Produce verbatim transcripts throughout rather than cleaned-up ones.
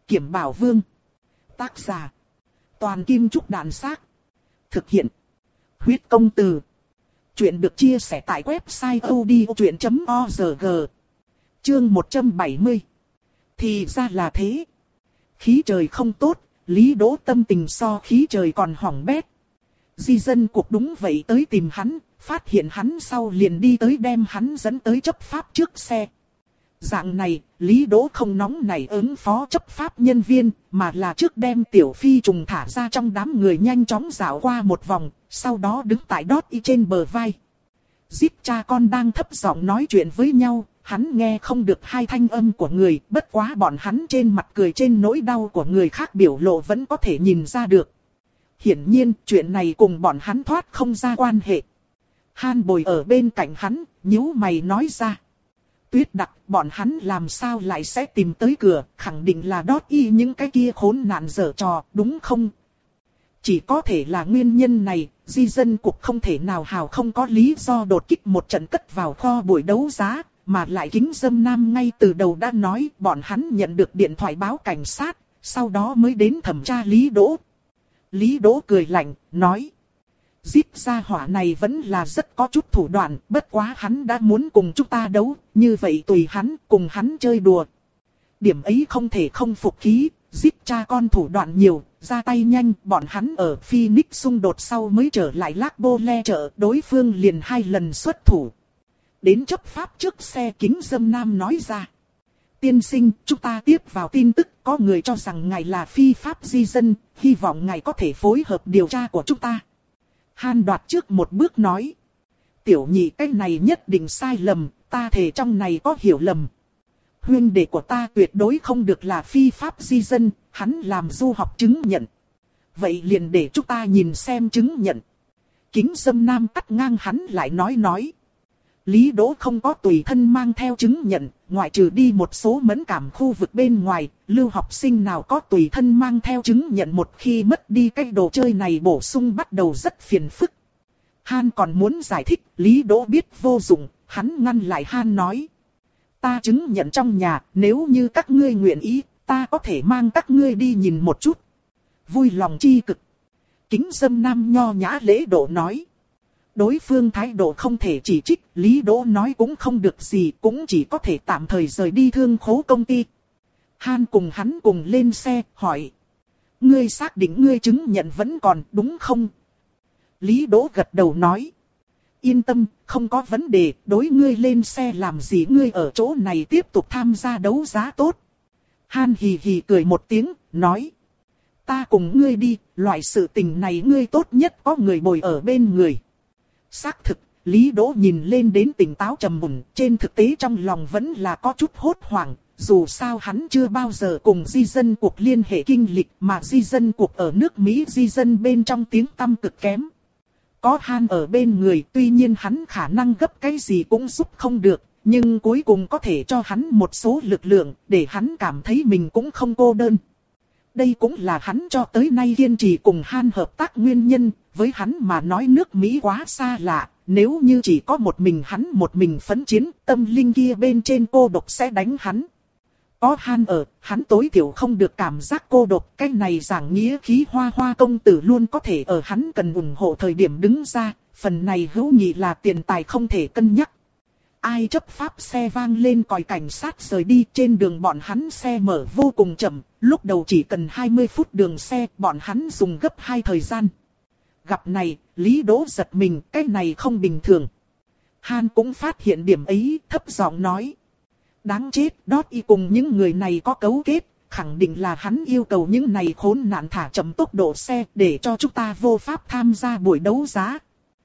Kiểm Bảo Vương. Tác giả: Toàn Kim Trúc Đàn Xác. Thực hiện: Huyết Công Từ. Chuyện được chia sẻ tại website odchuyện chấm org. Chương một trăm bảy mươi. Thì ra là thế. Khí trời không tốt, Lý Đỗ tâm tình so khí trời còn hỏng bét. Di dân cuộc đúng vậy tới tìm hắn, phát hiện hắn sau liền đi tới đem hắn dẫn tới chấp pháp trước xe. Dạng này, Lý Đỗ không nóng nảy ứng phó chấp pháp nhân viên, mà là trước đem tiểu phi trùng thả ra trong đám người nhanh chóng dạo qua một vòng, sau đó đứng tại đót y trên bờ vai. Zip cha con đang thấp giọng nói chuyện với nhau, hắn nghe không được hai thanh âm của người, bất quá bọn hắn trên mặt cười trên nỗi đau của người khác biểu lộ vẫn có thể nhìn ra được. Hiển nhiên, chuyện này cùng bọn hắn thoát không ra quan hệ. Han Bồi ở bên cạnh hắn, nhíu mày nói ra. Tuyết Đặc, bọn hắn làm sao lại sẽ tìm tới cửa, khẳng định là đót y những cái kia khốn nạn dở trò, đúng không? Chỉ có thể là nguyên nhân này, di dân cục không thể nào hào không có lý do đột kích một trận cất vào kho buổi đấu giá, mà lại Kính Dâm Nam ngay từ đầu đã nói bọn hắn nhận được điện thoại báo cảnh sát, sau đó mới đến thẩm tra Lý Đỗ. Lý Đỗ cười lạnh, nói. Zip gia hỏa này vẫn là rất có chút thủ đoạn, bất quá hắn đã muốn cùng chúng ta đấu, như vậy tùy hắn, cùng hắn chơi đùa. Điểm ấy không thể không phục khí, Zip cha con thủ đoạn nhiều, ra tay nhanh, bọn hắn ở Phoenix xung đột sau mới trở lại Lac Bole chợ, đối phương liền hai lần xuất thủ. Đến chấp pháp trước xe, Kính Dâm Nam nói ra. Tiên sinh, chúng ta tiếp vào tin tức, có người cho rằng ngài là phi pháp di dân, hy vọng ngài có thể phối hợp điều tra của chúng ta. Han đoạt trước một bước nói. Tiểu nhị cái này nhất định sai lầm, ta thề trong này có hiểu lầm. Huynh đệ của ta tuyệt đối không được là phi pháp di dân, hắn làm du học chứng nhận. Vậy liền để chúng ta nhìn xem chứng nhận. Kính Dâm Nam cắt ngang hắn lại nói nói. Lý Đỗ không có tùy thân mang theo chứng nhận, ngoại trừ đi một số mẫn cảm khu vực bên ngoài, lưu học sinh nào có tùy thân mang theo chứng nhận một khi mất đi cái đồ chơi này bổ sung bắt đầu rất phiền phức. Han còn muốn giải thích, Lý Đỗ biết vô dụng, hắn ngăn lại Han nói. Ta chứng nhận trong nhà, nếu như các ngươi nguyện ý, ta có thể mang các ngươi đi nhìn một chút. Vui lòng chi cực. Kính Dâm Nam nho nhã lễ độ nói. Đối phương thái độ không thể chỉ trích, Lý Đỗ nói cũng không được gì, cũng chỉ có thể tạm thời rời đi thương khố công ty. Han cùng hắn cùng lên xe, hỏi. Ngươi xác định ngươi chứng nhận vẫn còn, đúng không? Lý Đỗ gật đầu nói. Yên tâm, không có vấn đề, đối ngươi lên xe làm gì, ngươi ở chỗ này tiếp tục tham gia đấu giá tốt. Han hì hì cười một tiếng, nói. Ta cùng ngươi đi, loại sự tình này ngươi tốt nhất có người bồi ở bên người. Xác thực, Lý Đỗ nhìn lên đến tỉnh táo trầm mùn, trên thực tế trong lòng vẫn là có chút hốt hoảng, dù sao hắn chưa bao giờ cùng di dân cuộc liên hệ kinh lịch mà di dân cuộc ở nước Mỹ di dân bên trong tiếng tăm cực kém. Có Han ở bên người, tuy nhiên hắn khả năng gấp cái gì cũng giúp không được, nhưng cuối cùng có thể cho hắn một số lực lượng, để hắn cảm thấy mình cũng không cô đơn. Đây cũng là hắn cho tới nay kiên trì cùng Han hợp tác nguyên nhân, với hắn mà nói nước Mỹ quá xa lạ, nếu như chỉ có một mình hắn một mình phấn chiến, tâm linh kia bên trên cô độc sẽ đánh hắn. Có Han ở, hắn tối thiểu không được cảm giác cô độc, cái này giảng nghĩa khí Hoa Hoa công tử luôn có thể ở hắn cần ủng hộ thời điểm đứng ra, phần này hữu nghị là tiền tài không thể cân nhắc. Ai chấp pháp xe vang lên còi cảnh sát rời đi, trên đường bọn hắn xe mở vô cùng chậm, lúc đầu chỉ cần hai mươi phút đường xe, bọn hắn dùng gấp hai thời gian. Gặp này, Lý Đỗ giật mình, cái này không bình thường. Han cũng phát hiện điểm ấy, thấp giọng nói. Đáng chết, đót y cùng những người này có cấu kết, khẳng định là hắn yêu cầu những này khốn nạn thả chậm tốc độ xe để cho chúng ta vô pháp tham gia buổi đấu giá.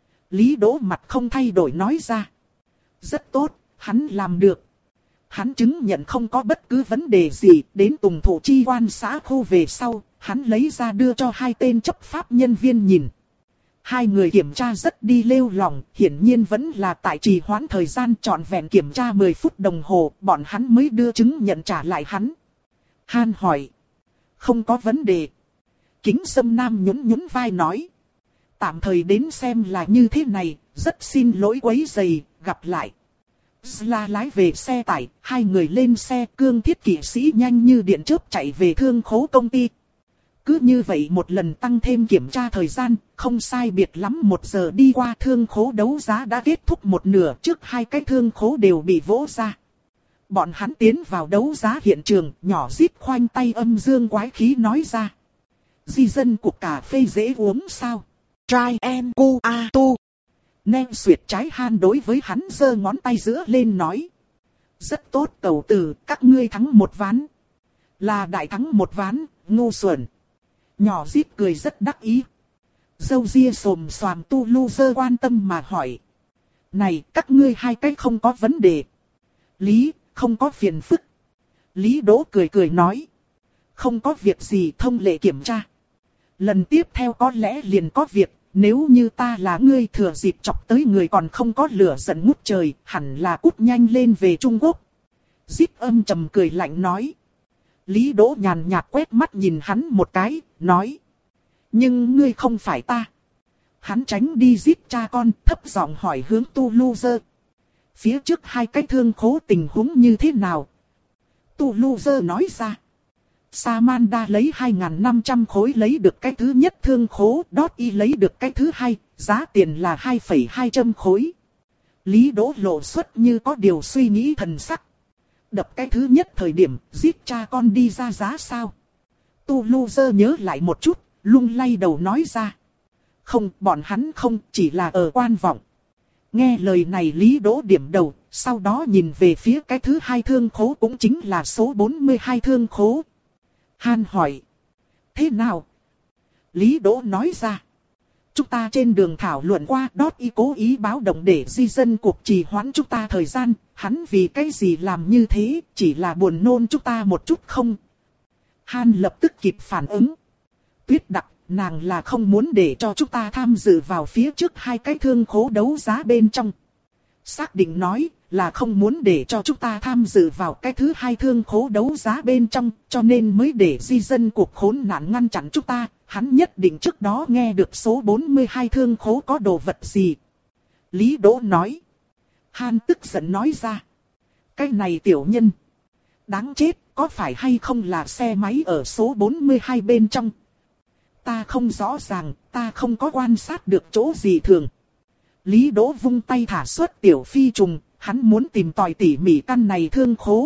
Lý Đỗ mặt không thay đổi nói ra. Rất tốt, hắn làm được. Hắn chứng nhận không có bất cứ vấn đề gì, đến Tùng Thủ Chi quan xã khu về sau, hắn lấy ra đưa cho hai tên chấp pháp nhân viên nhìn. Hai người kiểm tra rất đi lêu lỏng, hiển nhiên vẫn là tại trì hoãn thời gian, trọn vẹn kiểm tra mười phút đồng hồ, bọn hắn mới đưa chứng nhận trả lại hắn. Han hỏi. Không có vấn đề. Kính Dâm Nam nhún nhún vai nói. Tạm thời đến xem là như thế này, rất xin lỗi quấy rầy, gặp lại. là lái về xe tải, hai người lên xe, Cương Thiết kỵ sĩ nhanh như điện chớp chạy về thương khố công ty. Cứ như vậy một lần tăng thêm kiểm tra thời gian, không sai biệt lắm một giờ đi qua, thương khố đấu giá đã kết thúc một nửa, trước hai cái thương khố đều bị vỗ ra. Bọn hắn tiến vào đấu giá hiện trường, nhỏ Zip khoanh tay âm dương quái khí nói ra. Di dân cuộc cà phê dễ uống sao? Try and go a tu. Nem Xuyệt trái Han đối với hắn giơ ngón tay giữa lên nói. Rất tốt tẩu tử, các ngươi thắng một ván. Là đại thắng một ván, ngu xuẩn. Nhỏ Zip cười rất đắc ý. Dâu ria xồm xoàm tu lu dơ quan tâm mà hỏi. Này, các ngươi hai cái không có vấn đề. Lý, không có phiền phức. Lý Đỗ cười cười nói. Không có việc gì, thông lệ kiểm tra. Lần tiếp theo có lẽ liền có việc. Nếu như ta là ngươi thừa dịp chọc tới người còn không có lửa giận ngút trời, hẳn là cút nhanh lên về Trung Quốc. Zip âm trầm cười lạnh nói. Lý Đỗ nhàn nhạt quét mắt nhìn hắn một cái, nói. Nhưng ngươi không phải ta. Hắn tránh đi Zip cha con, thấp giọng hỏi hướng Tu Lu Dơ. Phía trước hai cái thương khố tình huống như thế nào? Tu Lu Dơ nói ra. Samanda lấy hai nghìn năm trăm khối lấy được cái thứ nhất thương khố, Dot Y lấy được cái thứ hai, giá tiền là hai phẩy hai trăm khối. Lý Đỗ lộ xuất như có điều suy nghĩ thần sắc. Đập cái thứ nhất thời điểm, giết cha con đi ra giá sao? Tu Lu Dơ nhớ lại một chút, lung lay đầu nói ra. Không, bọn hắn không, chỉ là ở quan vọng. Nghe lời này Lý Đỗ điểm đầu, sau đó nhìn về phía cái thứ hai thương khố cũng chính là số bốn mươi hai thương khố. Han hỏi. Thế nào? Lý Đỗ nói ra. Chúng ta trên đường thảo luận qua, Dot Y cố ý báo động để di dân cuộc trì hoãn chúng ta thời gian. Hắn vì cái gì làm như thế, chỉ là buồn nôn chúng ta một chút không? Han lập tức kịp phản ứng. Tuyết Đặc, nàng là không muốn để cho chúng ta tham dự vào phía trước hai cái thương khố đấu giá bên trong. Xác định nói là không muốn để cho chúng ta tham dự vào cái thứ hai thương khố đấu giá bên trong, cho nên mới để di dân cuộc khốn nạn ngăn chặn chúng ta. Hắn nhất định trước đó nghe được số bốn mươi hai thương khố có đồ vật gì. Lý Đỗ nói. Han tức giận nói ra. Cái này tiểu nhân. Đáng chết, có phải hay không là xe máy ở số bốn mươi hai bên trong? Ta không rõ ràng, ta không có quan sát được chỗ gì thường. Lý Đỗ vung tay thả xuất tiểu phi trùng, hắn muốn tìm tòi tỉ mỉ căn này thương khố.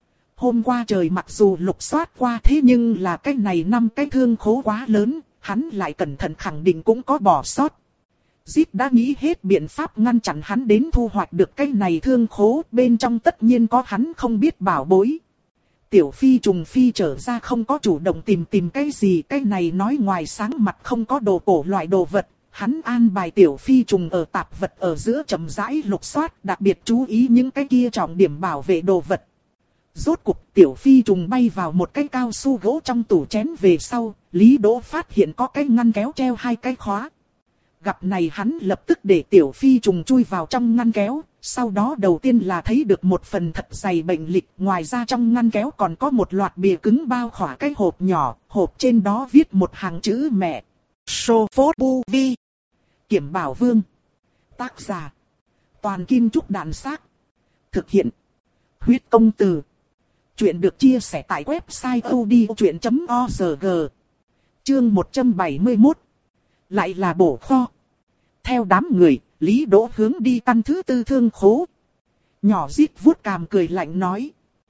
Hôm qua trời mặc dù lục soát qua thế nhưng là cái này năm cái thương khố quá lớn, hắn lại cẩn thận khẳng định cũng có bỏ sót. Zip đã nghĩ hết biện pháp ngăn chặn hắn đến thu hoạch được cái này thương khố, bên trong tất nhiên có hắn không biết bảo bối. Tiểu phi trùng phi trở ra không có chủ động tìm tìm cái gì, cái này nói ngoài sáng mặt không có đồ cổ loại đồ vật. Hắn an bài tiểu phi trùng ở tạp vật ở giữa chậm rãi lục soát, đặc biệt chú ý những cái kia trọng điểm bảo vệ đồ vật. Rốt cuộc tiểu phi trùng bay vào một cái cao su gỗ trong tủ chén về sau, Lý Đỗ phát hiện có cái ngăn kéo treo hai cái khóa. Gặp này hắn lập tức để tiểu phi trùng chui vào trong ngăn kéo, sau đó đầu tiên là thấy được một phần thật dày bệnh lịch, ngoài ra trong ngăn kéo còn có một loạt bìa cứng bao khỏa cái hộp nhỏ, hộp trên đó viết một hàng chữ mẹ. Sophotbuvi. Kiểm Bảo Vương. Tác giả. Toàn Kim Trúc Đạn Xác. Thực hiện. Huyết Công Từ. Chuyện được chia sẻ tại website odchuyện chấm org. Chương một trăm bảy mươi mốt. Lại là bổ kho. Theo đám người, Lý Đỗ hướng đi căn thứ tư thương khố. Nhỏ Zip vuốt cằm cười lạnh nói.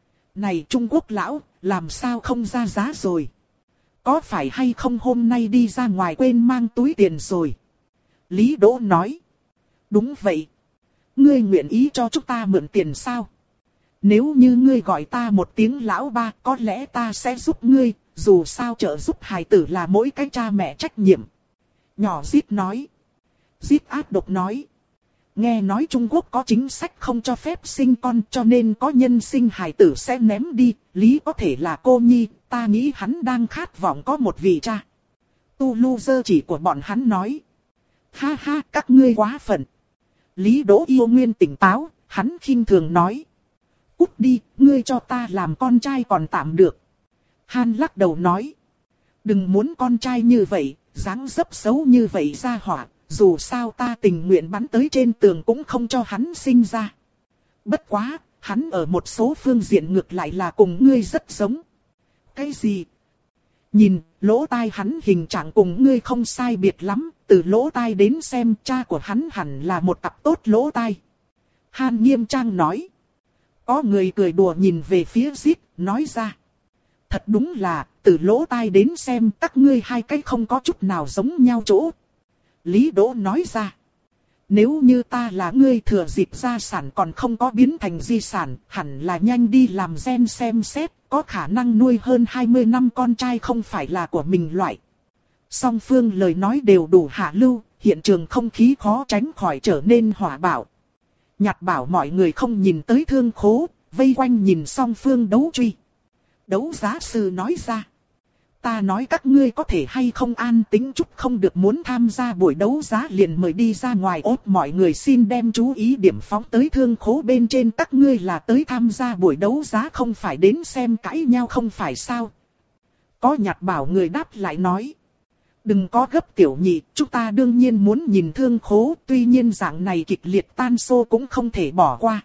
Này Trung Quốc lão, làm sao không ra giá rồi? Có phải hay không hôm nay đi ra ngoài quên mang túi tiền rồi? Lý Đỗ nói. Đúng vậy. Ngươi nguyện ý cho chúng ta mượn tiền sao? Nếu như ngươi gọi ta một tiếng lão ba, có lẽ ta sẽ giúp ngươi, dù sao trợ giúp hài tử là mỗi cái cha mẹ trách nhiệm. Nhỏ Zip nói. Zip ác độc nói. Nghe nói Trung Quốc có chính sách không cho phép sinh con, cho nên có nhân sinh hài tử sẽ ném đi. Lý có thể là cô nhi, ta nghĩ hắn đang khát vọng có một vị cha. Tu Lu Dơ chỉ của bọn hắn nói. Ha ha, các ngươi quá phận. Lý Đỗ yêu nguyên tỉnh táo, hắn khinh thường nói. Cút đi, ngươi cho ta làm con trai còn tạm được. Han lắc đầu nói. Đừng muốn con trai như vậy, dáng dấp xấu như vậy ra hỏa, dù sao ta tình nguyện bắn tới trên tường cũng không cho hắn sinh ra. Bất quá, hắn ở một số phương diện ngược lại là cùng ngươi rất giống. Cái gì? Nhìn, lỗ tai hắn hình trạng cùng ngươi không sai biệt lắm, từ lỗ tai đến xem cha của hắn hẳn là một cặp tốt lỗ tai. Hàn Nghiêm Trang nói. Có người cười đùa nhìn về phía Zip, nói ra. Thật đúng là, từ lỗ tai đến xem các ngươi hai cái không có chút nào giống nhau chỗ. Lý Đỗ nói ra. Nếu như ta là ngươi thừa dịp gia sản còn không có biến thành di sản, hẳn là nhanh đi làm gen xem xét, có khả năng nuôi hơn hai mươi năm con trai không phải là của mình loại. Song phương lời nói đều đủ hạ lưu, hiện trường không khí khó tránh khỏi trở nên hỏa bạo. Nhạt bảo mọi người không nhìn tới Thương Khố, vây quanh nhìn song phương đấu truy. Đấu giá sư nói ra. Ta nói các ngươi có thể hay không an tính chút, không được muốn tham gia buổi đấu giá liền mời đi ra ngoài. Ốt mọi người xin đem chú ý điểm phóng tới Thương Khố bên trên, các ngươi là tới tham gia buổi đấu giá không phải đến xem cãi nhau không phải sao. Có nhạt bảo người đáp lại nói. Đừng có gấp tiểu nhị, chúng ta đương nhiên muốn nhìn Thương Khố, tuy nhiên dạng này kịch liệt tan xô cũng không thể bỏ qua.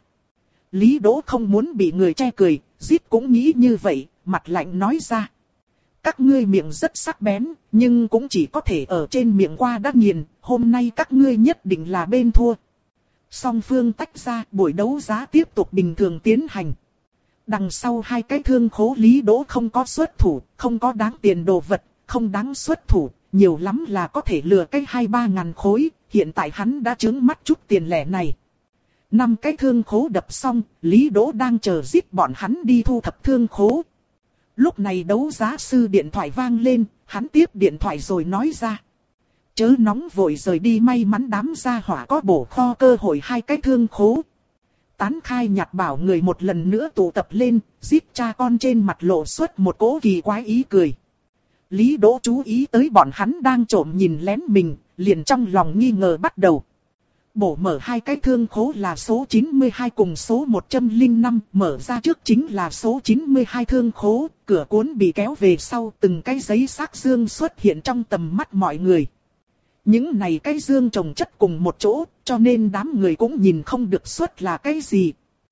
Lý Đỗ không muốn bị người che cười, Zip cũng nghĩ như vậy, mặt lạnh nói ra. Các ngươi miệng rất sắc bén, nhưng cũng chỉ có thể ở trên miệng qua đã nghiền, hôm nay các ngươi nhất định là bên thua. Song phương tách ra, buổi đấu giá tiếp tục bình thường tiến hành. Đằng sau hai cái Thương Khố Lý Đỗ không có xuất thủ, không có đáng tiền đồ vật, không đáng xuất thủ, nhiều lắm là có thể lừa cái hai ba ngàn khối, hiện tại hắn đã trướng mắt chút tiền lẻ này. Năm cái Thương Khố đập xong, Lý Đỗ đang chờ Zip bọn hắn đi thu thập Thương Khố. Lúc này đấu giá sư điện thoại vang lên, hắn tiếp điện thoại rồi nói ra. Chớ nóng vội rời đi, may mắn đám gia hỏa có bổ kho cơ hội hai cái Thương Khố. Tán khai nhạt bảo người một lần nữa tụ tập lên, Zip cha con trên mặt lộ xuất một cỗ kỳ quái ý cười. Lý Đỗ chú ý tới bọn hắn đang trộm nhìn lén mình, liền trong lòng nghi ngờ bắt đầu. Bổ mở hai cái Thương Khố là số chín mươi hai cùng số một trăm lẻ năm, mở ra trước chính là số chín mươi hai Thương Khố, cửa cuốn bị kéo về sau, từng cái giấy xác dương xuất hiện trong tầm mắt mọi người. Những này cái dương chồng chất cùng một chỗ, cho nên đám người cũng nhìn không được xuất là cái gì.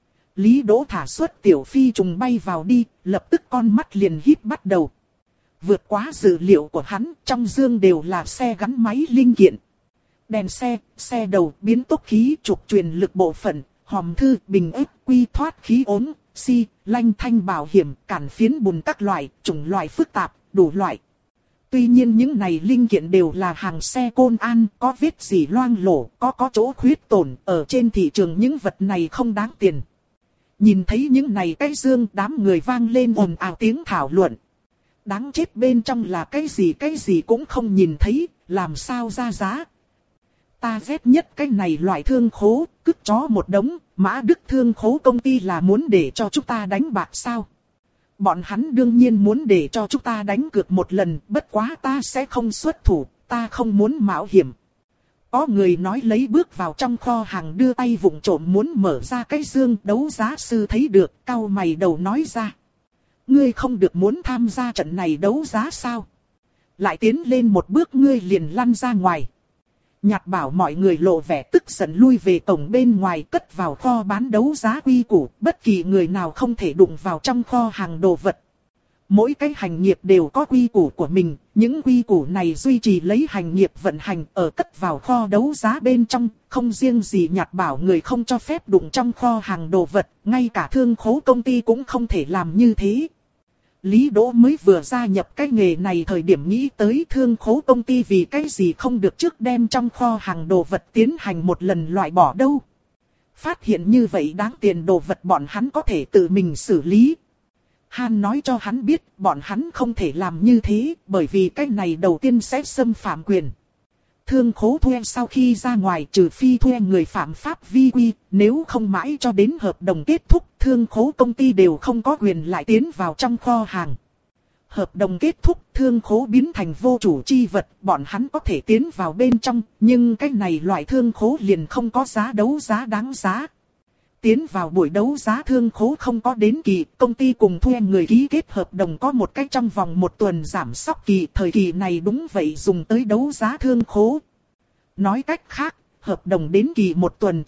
Lý Đỗ thả xuất tiểu phi trùng bay vào đi, lập tức con mắt liền híp bắt đầu. Vượt quá dự liệu của hắn, trong dương đều là xe gắn máy linh kiện. Đèn xe, xe đầu, biến tốc khí, trục truyền lực bộ phận, hòm thư, bình ếp, quy thoát khí ốm, xi, lanh thanh bảo hiểm, cản phiến bùn các loại, chủng loại phức tạp, đủ loại. Tuy nhiên những này linh kiện đều là hàng xe Côn An, có vết gì loang lổ, có có chỗ khuyết tổn, ở trên thị trường những vật này không đáng tiền. Nhìn thấy những này cái dương, đám người vang lên ồn ào tiếng thảo luận. Đáng chết, bên trong là cái gì cái gì cũng không nhìn thấy, làm sao ra giá. Ta ghét nhất cái này loại Thương Khố, cứt chó một đống, Mã Đức Thương Khố công ty là muốn để cho chúng ta đánh bạc sao? Bọn hắn đương nhiên muốn để cho chúng ta đánh cược một lần, bất quá ta sẽ không xuất thủ, ta không muốn mạo hiểm. Có người nói lấy bước vào trong kho hàng đưa tay vụng trộm muốn mở ra cái dương, đấu giá sư thấy được, cau mày đầu nói ra. Ngươi không được muốn tham gia trận này đấu giá sao? Lại tiến lên một bước ngươi liền lăn ra ngoài. Nhạt bảo mọi người lộ vẻ tức giận lui về cổng bên ngoài, cất vào kho bán đấu giá quy củ, bất kỳ người nào không thể đụng vào trong kho hàng đồ vật. Mỗi cái hành nghiệp đều có quy củ của mình, những quy củ này duy trì lấy hành nghiệp vận hành ở cất vào kho đấu giá bên trong, không riêng gì nhạt bảo người không cho phép đụng trong kho hàng đồ vật, ngay cả Thương Khố công ty cũng không thể làm như thế. Lý Đỗ mới vừa gia nhập cái nghề này thời điểm nghĩ tới Thương Khố công ty vì cái gì không được trước đem trong kho hàng đồ vật tiến hành một lần loại bỏ đâu. Phát hiện như vậy đáng tiền đồ vật bọn hắn có thể tự mình xử lý. Han nói cho hắn biết bọn hắn không thể làm như thế bởi vì cái này đầu tiên sẽ xâm phạm quyền. Thương Khố thuê sau khi ra ngoài trừ phi thuê người phạm pháp vi quy, nếu không mãi cho đến hợp đồng kết thúc, Thương Khố công ty đều không có quyền lại tiến vào trong kho hàng. Hợp đồng kết thúc, Thương Khố biến thành vô chủ chi vật, bọn hắn có thể tiến vào bên trong, nhưng cái này loại Thương Khố liền không có giá đấu giá đáng giá. Tiến vào buổi đấu giá Thương Khố không có đến kỳ, công ty cùng thuê người ký kết hợp đồng có một cách trong vòng một tuần giảm sóc kỳ, thời kỳ này đúng vậy dùng tới đấu giá Thương Khố. Nói cách khác, hợp đồng đến kỳ một tuần trước,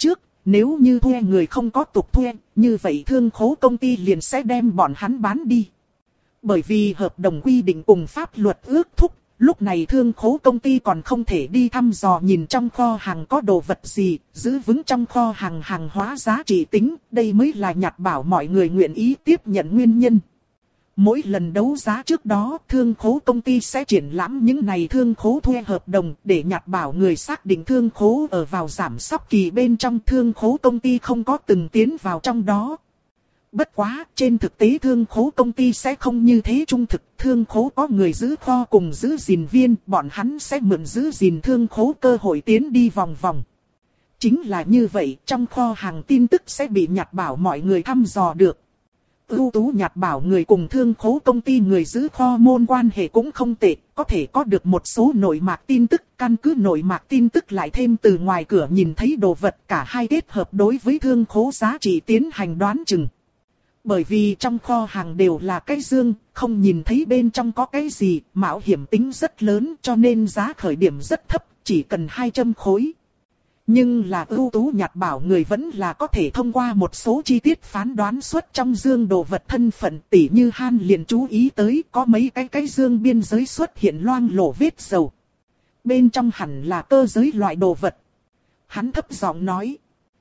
Nếu như thuê người không có tục thuê, như vậy thương khố công ty liền sẽ đem bọn hắn bán đi. Bởi vì hợp đồng quy định cùng pháp luật ước thúc, lúc này thương khố công ty còn không thể đi thăm dò nhìn trong kho hàng có đồ vật gì, giữ vững trong kho hàng hàng hóa giá trị tính, đây mới là Nhật Bảo mọi người nguyện ý tiếp nhận nguyên nhân. Mỗi lần đấu giá trước đó, thương khố công ty sẽ triển lãm những này thương khố thuê hợp đồng để Nhật Bảo người xác định thương khố ở vào giảm sóc kỳ bên trong, thương khố công ty không có từng tiến vào trong đó. Bất quá, trên thực tế thương khố công ty sẽ không như thế trung thực, thương khố có người giữ kho cùng giữ gìn viên, bọn hắn sẽ mượn giữ gìn thương khố cơ hội tiến đi vòng vòng. Chính là như vậy, trong kho hàng tin tức sẽ bị Nhật Bảo mọi người thăm dò được. Ưu tú Nhật Bảo người cùng thương khố công ty người giữ kho môn quan hệ cũng không tệ, có thể có được một số nội mạc tin tức, căn cứ nội mạc tin tức lại thêm từ ngoài cửa nhìn thấy đồ vật, cả hai kết hợp đối với thương khố giá trị tiến hành đoán chừng. Bởi vì trong kho hàng đều là cái dương, không nhìn thấy bên trong có cái gì, mạo hiểm tính rất lớn cho nên giá khởi điểm rất thấp, chỉ cần hai trăm khối. Nhưng là ưu tú Nhật Bảo người vẫn là có thể thông qua một số chi tiết phán đoán xuất trong dương đồ vật thân phận, tỉ như Han liền chú ý tới có mấy cái cái dương biên giới xuất hiện loang lổ vết dầu. Bên trong hẳn là cơ giới loại đồ vật. Hắn thấp giọng nói.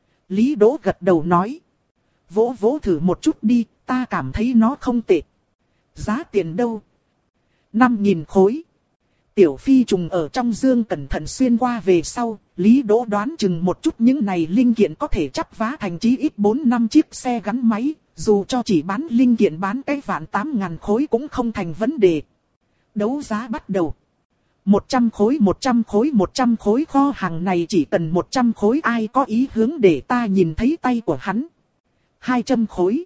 Lý Đỗ gật đầu nói. Vỗ vỗ thử một chút đi, ta cảm thấy nó không tệ. Giá tiền đâu? năm nghìn khối. Tiểu phi trùng ở trong dương cẩn thận xuyên qua về sau, Lý Đỗ đoán chừng một chút những này linh kiện có thể chắp vá thành chí ít bốn năm chiếc xe gắn máy, dù cho chỉ bán linh kiện bán cái vạn tám ngàn khối cũng không thành vấn đề. Đấu giá bắt đầu. một trăm khối một trăm khối một trăm khối kho hàng này chỉ cần một trăm khối, ai có ý hướng để ta nhìn thấy tay của hắn. hai trăm khối.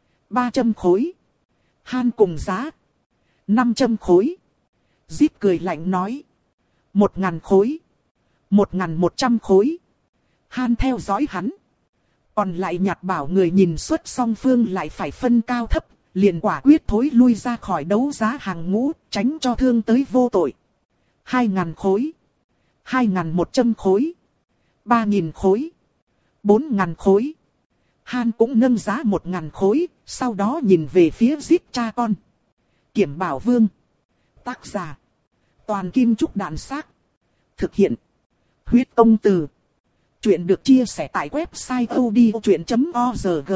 ba trăm khối. Han cùng giá. năm trăm khối. Zip cười lạnh nói. một ngàn khối. một ngàn một trăm khối. Han theo dõi hắn. Còn lại Nhật Bảo người nhìn suốt song phương lại phải phân cao thấp, liền quả quyết thối lui ra khỏi đấu giá hàng ngũ, tránh cho thương tới vô tội. hai ngàn khối. hai ngàn một trăm khối. ba nghìn khối. bốn ngàn khối. Han cũng nâng giá một ngàn khối, sau đó nhìn về phía Zip cha con. Kiểm Bảo Vương. Tác giả. Toàn Kim Trúc Đạn Xác. Thực hiện. Huyết Công Từ. Chuyện được chia sẻ tại website odchuyện chấm org.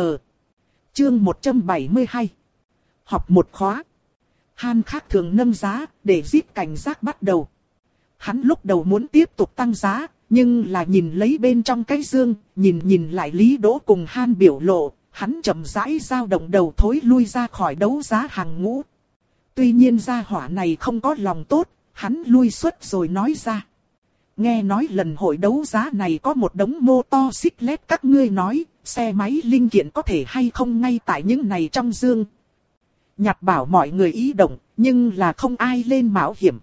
Chương một trăm bảy mươi hai. Học một khóa. Han khác thường nâng giá, để Zip cảnh giác bắt đầu. Hắn lúc đầu muốn tiếp tục tăng giá, nhưng là nhìn lấy bên trong cái dương, nhìn nhìn lại Lý Đỗ cùng Han biểu lộ, hắn chậm rãi dao động đầu thối lui ra khỏi đấu giá hàng ngũ. Tuy nhiên gia hỏa này không có lòng tốt, hắn lui xuất rồi nói ra. Nghe nói lần hội đấu giá này có một đống mô to xích lét, các ngươi nói, xe máy linh kiện có thể hay không ngay tại những này trong dương. Nhật Bảo mọi người ý động, nhưng là không ai lên mạo hiểm.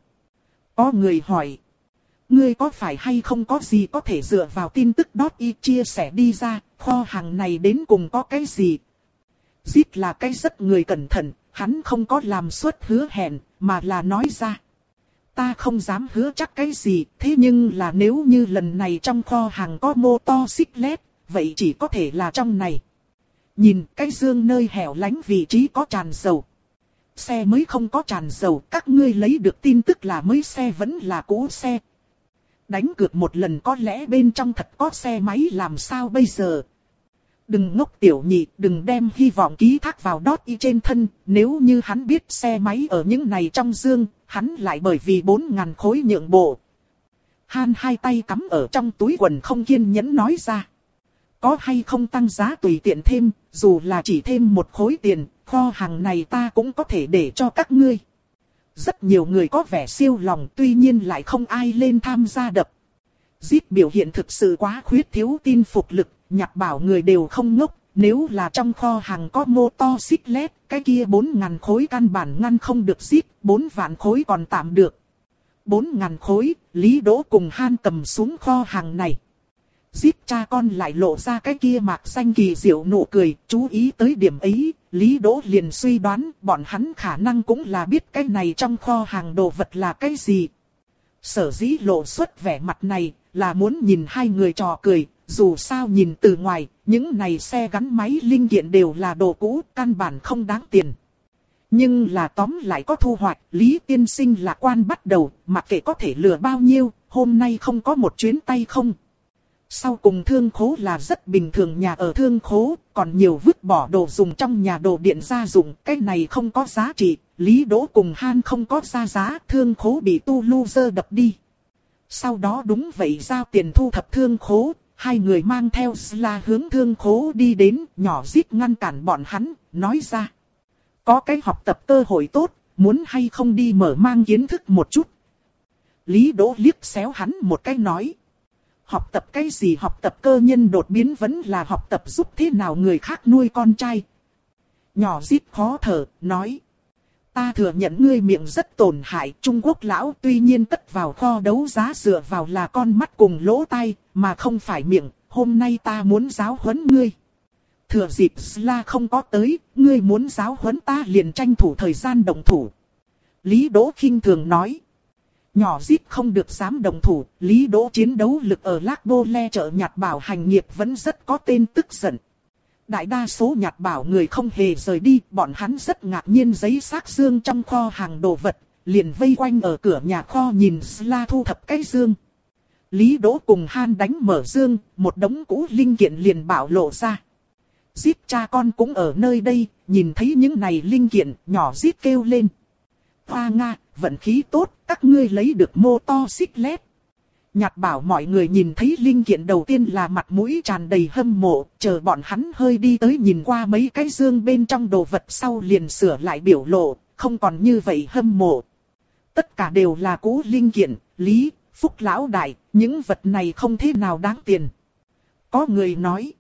Có người hỏi. Ngươi có phải hay không có gì có thể dựa vào tin tức đót y chia sẻ đi ra, kho hàng này đến cùng có cái gì? Zip là cái rất người cẩn thận, hắn không có làm suất hứa hẹn, mà là nói ra. Ta không dám hứa chắc cái gì, thế nhưng là nếu như lần này trong kho hàng có mô to xích lét, vậy chỉ có thể là trong này. Nhìn cái dương nơi hẻo lánh vị trí có tràn dầu. Xe mới không có tràn dầu, các ngươi lấy được tin tức là mới xe vẫn là cũ xe. Đánh cược một lần có lẽ bên trong thật có xe máy làm sao bây giờ. Đừng ngốc tiểu nhị, đừng đem hy vọng ký thác vào đót y trên thân, nếu như hắn biết xe máy ở những này trong dương, hắn lại bởi vì bốn ngàn khối nhượng bộ. Han hai tay cắm ở trong túi quần không kiên nhẫn nói ra. Có hay không tăng giá tùy tiện thêm, dù là chỉ thêm một khối tiền, kho hàng này ta cũng có thể để cho các ngươi. Rất nhiều người có vẻ siêu lòng, tuy nhiên lại không ai lên tham gia đập. Zip biểu hiện thực sự quá khuyết thiếu tin phục lực, Nhật Bảo người đều không ngốc, nếu là trong kho hàng có mô to xích lét, cái kia bốn ngàn khối căn bản ngăn không được Zip, bốn vạn khối còn tạm được. bốn ngàn khối, Lý Đỗ cùng Han cầm xuống kho hàng này. Zip cha con lại lộ ra cái kia mạc xanh kỳ diệu nụ cười, chú ý tới điểm ấy, Lý Đỗ liền suy đoán bọn hắn khả năng cũng là biết cái này trong kho hàng đồ vật là cái gì. Sở dĩ lộ xuất vẻ mặt này là muốn nhìn hai người trò cười, Dù sao nhìn từ ngoài, những này xe gắn máy linh kiện đều là đồ cũ, căn bản không đáng tiền. Nhưng là tóm lại có thu hoạch, Lý tiên sinh lạc quan bắt đầu, mặc kệ có thể lừa bao nhiêu, hôm nay không có một chuyến tay không. Sau cùng thương khố là rất bình thường, nhà ở thương khố, còn nhiều vứt bỏ đồ dùng trong nhà, đồ điện gia dụng, cái này không có giá trị. Lý Đỗ cùng Han không có ra giá, thương khố bị tu lu dơ đập đi. Sau đó đúng vậy giao tiền thu thập thương khố, hai người mang theo Sla hướng thương khố đi đến, nhỏ Zip ngăn cản bọn hắn, nói ra. Có cái học tập cơ hội tốt, muốn hay không đi mở mang kiến thức một chút. Lý Đỗ liếc xéo hắn một cái nói. Học tập cái gì, học tập cơ nhân đột biến vẫn là học tập giúp thế nào người khác nuôi con trai. Nhỏ Zip khó thở, nói. Ta thừa nhận ngươi miệng rất tổn hại, Trung Quốc lão tuy nhiên cất vào kho đấu giá dựa vào là con mắt cùng lỗ tai, mà không phải miệng, hôm nay ta muốn giáo huấn ngươi. Thừa dịp Sla không có tới, ngươi muốn giáo huấn ta liền tranh thủ thời gian động thủ. Lý Đỗ khinh thường nói. Nhỏ Zip không được dám động thủ, Lý Đỗ chiến đấu lực ở Lác Bô Le chợ nhặt bảo hành nghiệp vẫn rất có tên, tức giận. Đại đa số nhặt bảo người không hề rời đi, bọn hắn rất ngạc nhiên giấy xác xương trong kho hàng đồ vật, liền vây quanh ở cửa nhà kho nhìn Sla thu thập cái dương. Lý Đỗ cùng Han đánh mở dương, một đống cũ linh kiện liền bảo lộ ra. Zip cha con cũng ở nơi đây, nhìn thấy những này linh kiện, nhỏ Zip kêu lên. Hoa Nga, vận khí tốt, các ngươi lấy được mô to xích lét. Nhặt bảo mọi người nhìn thấy linh kiện đầu tiên là mặt mũi tràn đầy hâm mộ, chờ bọn hắn hơi đi tới nhìn qua mấy cái dương bên trong đồ vật sau liền sửa lại biểu lộ, không còn như vậy hâm mộ. Tất cả đều là cũ linh kiện, Lý, Phúc lão đại, những vật này không thế nào đáng tiền. Có người nói.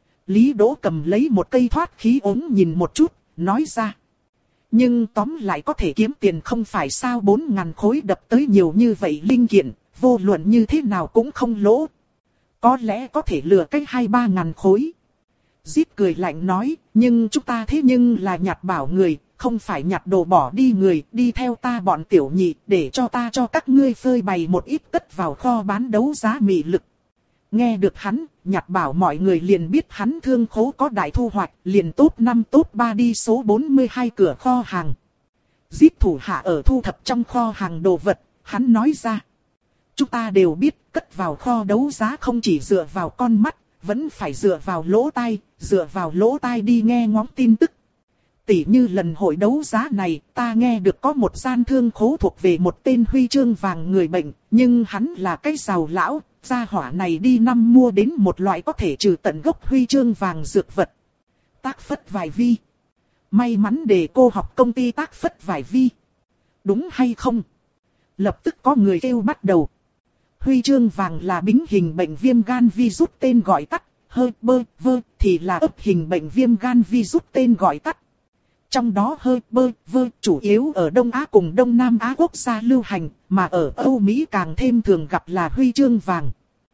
Lý Đỗ cầm lấy một cây thoát khí ống nhìn một chút, nói ra. Nhưng tóm lại có thể kiếm tiền không phải sao, bốn ngàn khối đập tới nhiều như vậy linh kiện, vô luận như thế nào cũng không lỗ. Có lẽ có thể lừa cái hai ba ngàn khối. Zip cười lạnh nói, nhưng chúng ta thế nhưng là nhặt bảo người, không phải nhặt đồ bỏ đi người, đi theo ta bọn tiểu nhị, để cho ta cho các ngươi phơi bày một ít cất vào kho bán đấu giá mị lực. Nghe được hắn, nhặt bảo mọi người liền biết hắn thương khố có đại thu hoạch, liền top năm top ba đi số bốn mươi hai cửa kho hàng. Zip thủ hạ ở thu thập trong kho hàng đồ vật, hắn nói ra. Chúng ta đều biết, cất vào kho đấu giá không chỉ dựa vào con mắt, vẫn phải dựa vào lỗ tai, dựa vào lỗ tai đi nghe ngóng tin tức. Tỉ như lần hội đấu giá này, ta nghe được có một gian thương khố thuộc về một tên huy chương vàng người bệnh, nhưng hắn là cái giàu lão, gia hỏa này đi năm mua đến một loại có thể trừ tận gốc huy chương vàng dược vật. Tác Phất Vải Vi. May mắn để cô học công ty Tác Phất Vải Vi. Đúng hay không? Lập tức có người kêu bắt đầu. Huy chương vàng là bính hình bệnh viêm gan virus tên gọi tắt, hơ bơ vơ thì là ấp hình bệnh viêm gan virus tên gọi tắt. Trong đó hơ bơ vơ chủ yếu ở Đông Á cùng Đông Nam Á quốc gia lưu hành, mà ở Âu Mỹ càng thêm thường gặp là huy chương vàng.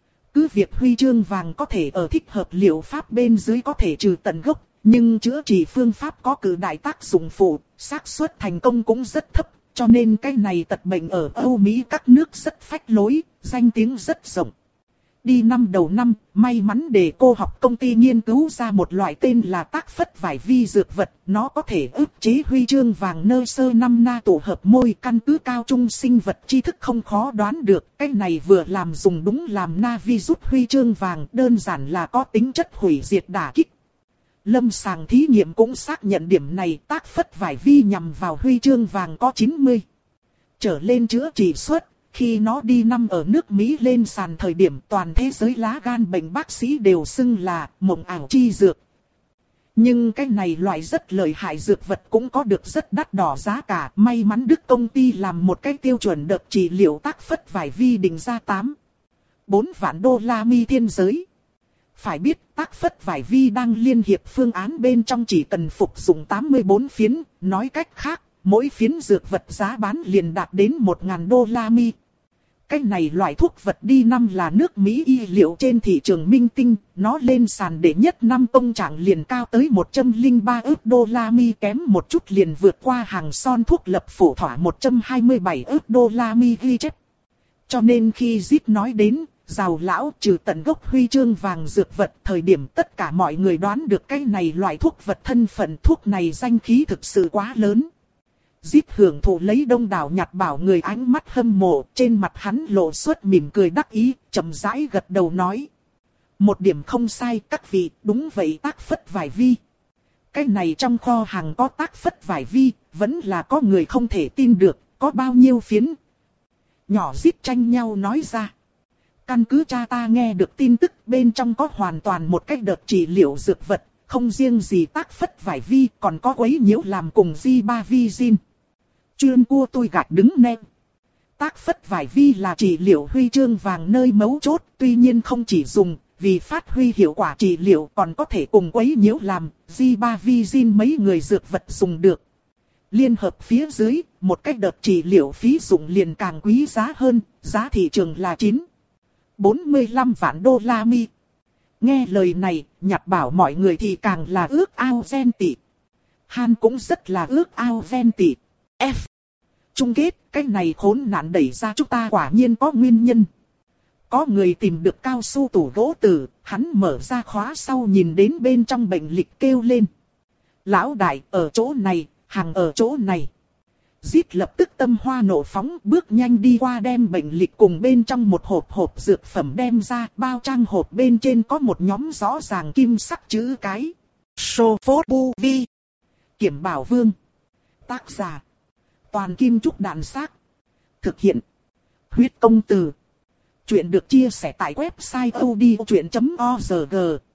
Cứ việc huy chương vàng có thể ở thích hợp liệu pháp bên dưới có thể trừ tận gốc, nhưng chữa trị phương pháp có cử đại tác dụng phụ, xác suất thành công cũng rất thấp, cho nên cái này tật bệnh ở Âu Mỹ các nước rất phách lối, danh tiếng rất rộng. Đi năm đầu năm, may mắn để cô học công ty nghiên cứu ra một loại tên là Tác Phất Vải Vi dược vật, nó có thể ức chế huy chương vàng nơ sơ năm na tổ hợp môi, căn cứ cao trung sinh vật tri thức không khó đoán được, cái này vừa làm dùng đúng làm na virus huy chương vàng, đơn giản là có tính chất hủy diệt đả kích. Lâm sàng thí nghiệm cũng xác nhận điểm này, Tác Phất Vải Vi nhằm vào huy chương vàng có chín mươi trở lên chữa trị suất. Khi nó đi năm ở nước Mỹ lên sàn thời điểm toàn thế giới lá gan bệnh bác sĩ đều xưng là mộng ảo chi dược. Nhưng cái này loại rất lợi hại dược vật cũng có được rất đắt đỏ giá cả. May mắn Đức công ty làm một cái tiêu chuẩn đợt trị liệu Tác Phất Vải Vi định ra tám bốn vạn đô la mi thiên giới. Phải biết Tác Phất Vải Vi đang liên hiệp phương án bên trong chỉ cần phục dụng tám mươi bốn phiến, nói cách khác, mỗi phiến dược vật giá bán liền đạt đến một nghìn đô la mi. Cái này loại thuốc vật đi năm là nước Mỹ y liệu trên thị trường minh tinh, nó lên sàn để nhất năm công trạng liền cao tới một trăm lẻ ba ức đô la mi, kém một chút liền vượt qua hàng son thuốc lập phổ thỏa một trăm hai mươi bảy ức đô la mi ghi chép. Cho nên khi Zip nói đến, Giàu lão trừ tận gốc huy chương vàng dược vật, thời điểm tất cả mọi người đoán được cái này loại thuốc vật thân phận, thuốc này danh khí thực sự quá lớn. Díp hưởng thụ lấy đông đảo nhặt bảo người ánh mắt hâm mộ, trên mặt hắn lộ xuất mỉm cười đắc ý, chậm rãi gật đầu nói. Một điểm không sai các vị, đúng vậy tác phất vải vi. Cái này trong kho hàng có tác phất vải vi, vẫn là có người không thể tin được, có bao nhiêu phiến. Nhỏ Díp tranh nhau nói ra. Căn cứ cha ta nghe được tin tức, bên trong có hoàn toàn một cái đợt trị liệu dược vật, không riêng gì tác phất vải vi, còn có quấy nhiễu làm cùng di ba vi zin. Chuyên cua tôi gạch đứng nem. Tác phất vải vi là trị liệu huy chương vàng nơi mấu chốt, tuy nhiên không chỉ dùng vì phát huy hiệu quả trị liệu, còn có thể cùng quấy nhiễu làm di ba vi zin mấy người dược vật dùng được. Liên hợp phía dưới, một cách đợt trị liệu phí dụng liền càng quý giá hơn, giá thị trường là chín phẩy bốn mươi lăm vạn đô la mi. Nghe lời này, nhặt bảo mọi người thì càng là ước ao ghen tị. Han cũng rất là ước ao ghen tị. F. Chung kết, cái này khốn nạn đẩy ra chúng ta quả nhiên có nguyên nhân. Có người tìm được cao su tủ gỗ tử, hắn mở ra khóa sau nhìn đến bên trong bệnh lịch kêu lên. Lão đại, ở chỗ này, hàng ở chỗ này. Dít lập tức tâm hoa nổ phóng, bước nhanh đi qua đem bệnh lịch cùng bên trong một hộp hộp dược phẩm đem ra, bao trang hộp bên trên có một nhóm rõ ràng kim sắc chữ cái. Sophotbuvi. Kiểm Bảo Vương. Tác giả. Toàn Kim Trúc Đàn Xác. Thực hiện. Huyết Công Từ. Chuyện được chia sẻ tại website odchuyện chấm org.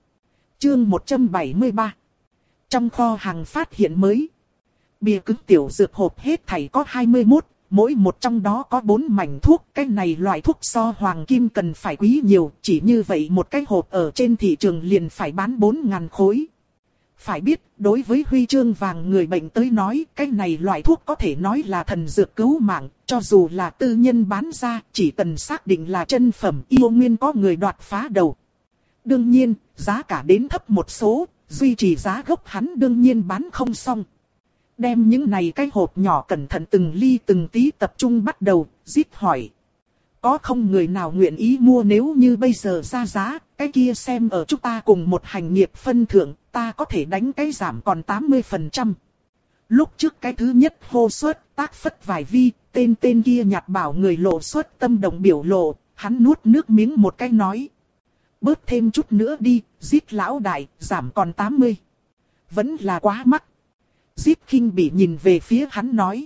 Chương một trăm bảy mươi ba. Trong kho hàng phát hiện mới. Bìa cứng tiểu dược hộp hết thảy có hai mươi mốt, mỗi một trong đó có bốn mảnh thuốc. Cái này loại thuốc so hoàng kim cần phải quý nhiều, chỉ như vậy một cái hộp ở trên thị trường liền phải bán bốn ngàn khối. Phải biết, đối với huy chương vàng người bệnh tới nói, cái này loại thuốc có thể nói là thần dược cứu mạng, cho dù là tư nhân bán ra, chỉ cần xác định là chân phẩm yêu nguyên có người đoạt phá đầu. Đương nhiên, giá cả đến thấp một số, duy trì giá gốc hắn đương nhiên bán không xong. Đem những này cái hộp nhỏ cẩn thận từng ly từng tí tập trung bắt đầu, Díp hỏi. Có không người nào nguyện ý mua, nếu như bây giờ ra giá, cái kia xem ở chúng ta cùng một hành nghiệp phân thượng, ta có thể đánh cái giảm còn tám mươi phần trăm. Lúc trước cái thứ nhất hô suất, tác phất vải vi, tên tên kia nhặt bảo người lộ suất tâm động biểu lộ, hắn nuốt nước miếng một cái nói. Bớt thêm chút nữa đi, Díp lão đại, giảm còn tám mươi. Vẫn là quá mắc. Díp khinh bỉ nhìn về phía hắn nói.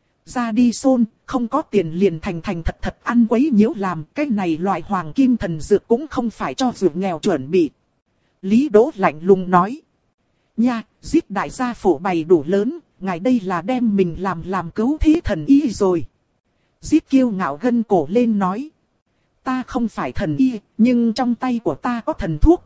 Ra đi xôn, không có tiền liền thành thành thật thật ăn quấy nhiễu làm, cái này loại hoàng kim thần dược cũng không phải cho ruột nghèo chuẩn bị. Lý Đỗ lạnh lùng nói. Nha, Díp đại gia phổ bày đủ lớn, ngài đây là đem mình làm làm cứu thế thần y rồi. Díp kiêu ngạo gân cổ lên nói. Ta không phải thần y, nhưng trong tay của ta có thần thuốc.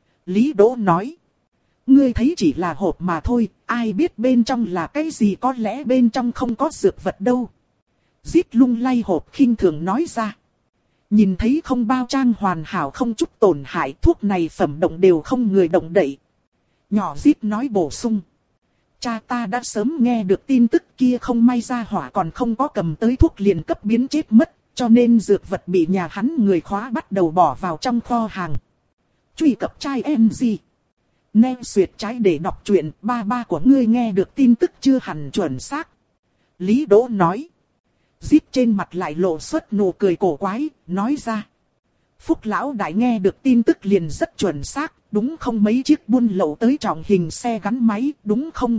Lý Đỗ nói. Ngươi thấy chỉ là hộp mà thôi, ai biết bên trong là cái gì, có lẽ bên trong không có dược vật đâu. Díp lung lay hộp khinh thường nói ra. Nhìn thấy không bao trang hoàn hảo không chút tổn hại, thuốc này phẩm động đều không người động đậy. Nhỏ Díp nói bổ sung. Cha ta đã sớm nghe được tin tức kia, không may ra hỏa còn không có cầm tới thuốc liền cấp biến chết mất, cho nên dược vật bị nhà hắn người khóa bắt đầu bỏ vào trong kho hàng. Truy cập trai em gì? Nem xuyệt trái để đọc truyện, ba ba của ngươi nghe được tin tức chưa hẳn chuẩn xác. Lý Đỗ nói. Díp trên mặt lại lộ xuất nụ cười cổ quái, nói ra. Phúc lão đại nghe được tin tức liền rất chuẩn xác, đúng không, mấy chiếc buôn lậu tới trọng hình xe gắn máy, đúng không?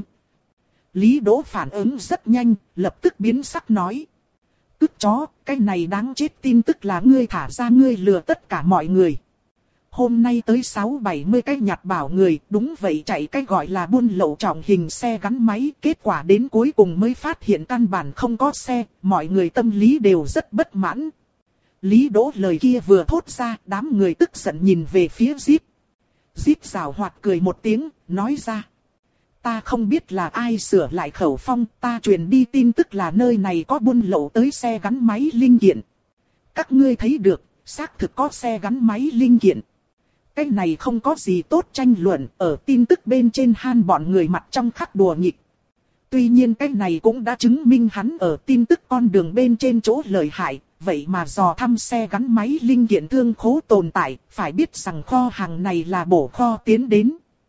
Lý Đỗ phản ứng rất nhanh, lập tức biến sắc nói. Cứt chó, cái này đáng chết, tin tức là ngươi thả ra, ngươi lừa tất cả mọi người. Hôm nay tới sáu bảy mươi cái nhặt bảo người, đúng vậy, chạy cái gọi là buôn lậu trọng hình xe gắn máy, kết quả đến cuối cùng mới phát hiện căn bản không có xe, mọi người tâm lý đều rất bất mãn. Lý Đỗ lời kia vừa thốt ra, đám người tức giận nhìn về phía Díp. Díp giảo hoạt cười một tiếng, nói ra. Ta không biết là ai sửa lại khẩu phong, ta truyền đi tin tức là nơi này có buôn lậu tới xe gắn máy linh kiện. Các ngươi thấy được, xác thực có xe gắn máy linh kiện. Cái này không có gì tốt tranh luận, ở tin tức bên trên Han bọn người mặt trong khắc đùa nghịch. Tuy nhiên cái này cũng đã chứng minh hắn ở tin tức con đường bên trên chỗ lợi hại, vậy mà dò thăm xe gắn máy linh kiện thương khố tồn tại, phải biết rằng kho hàng này là bổ kho tiến đến.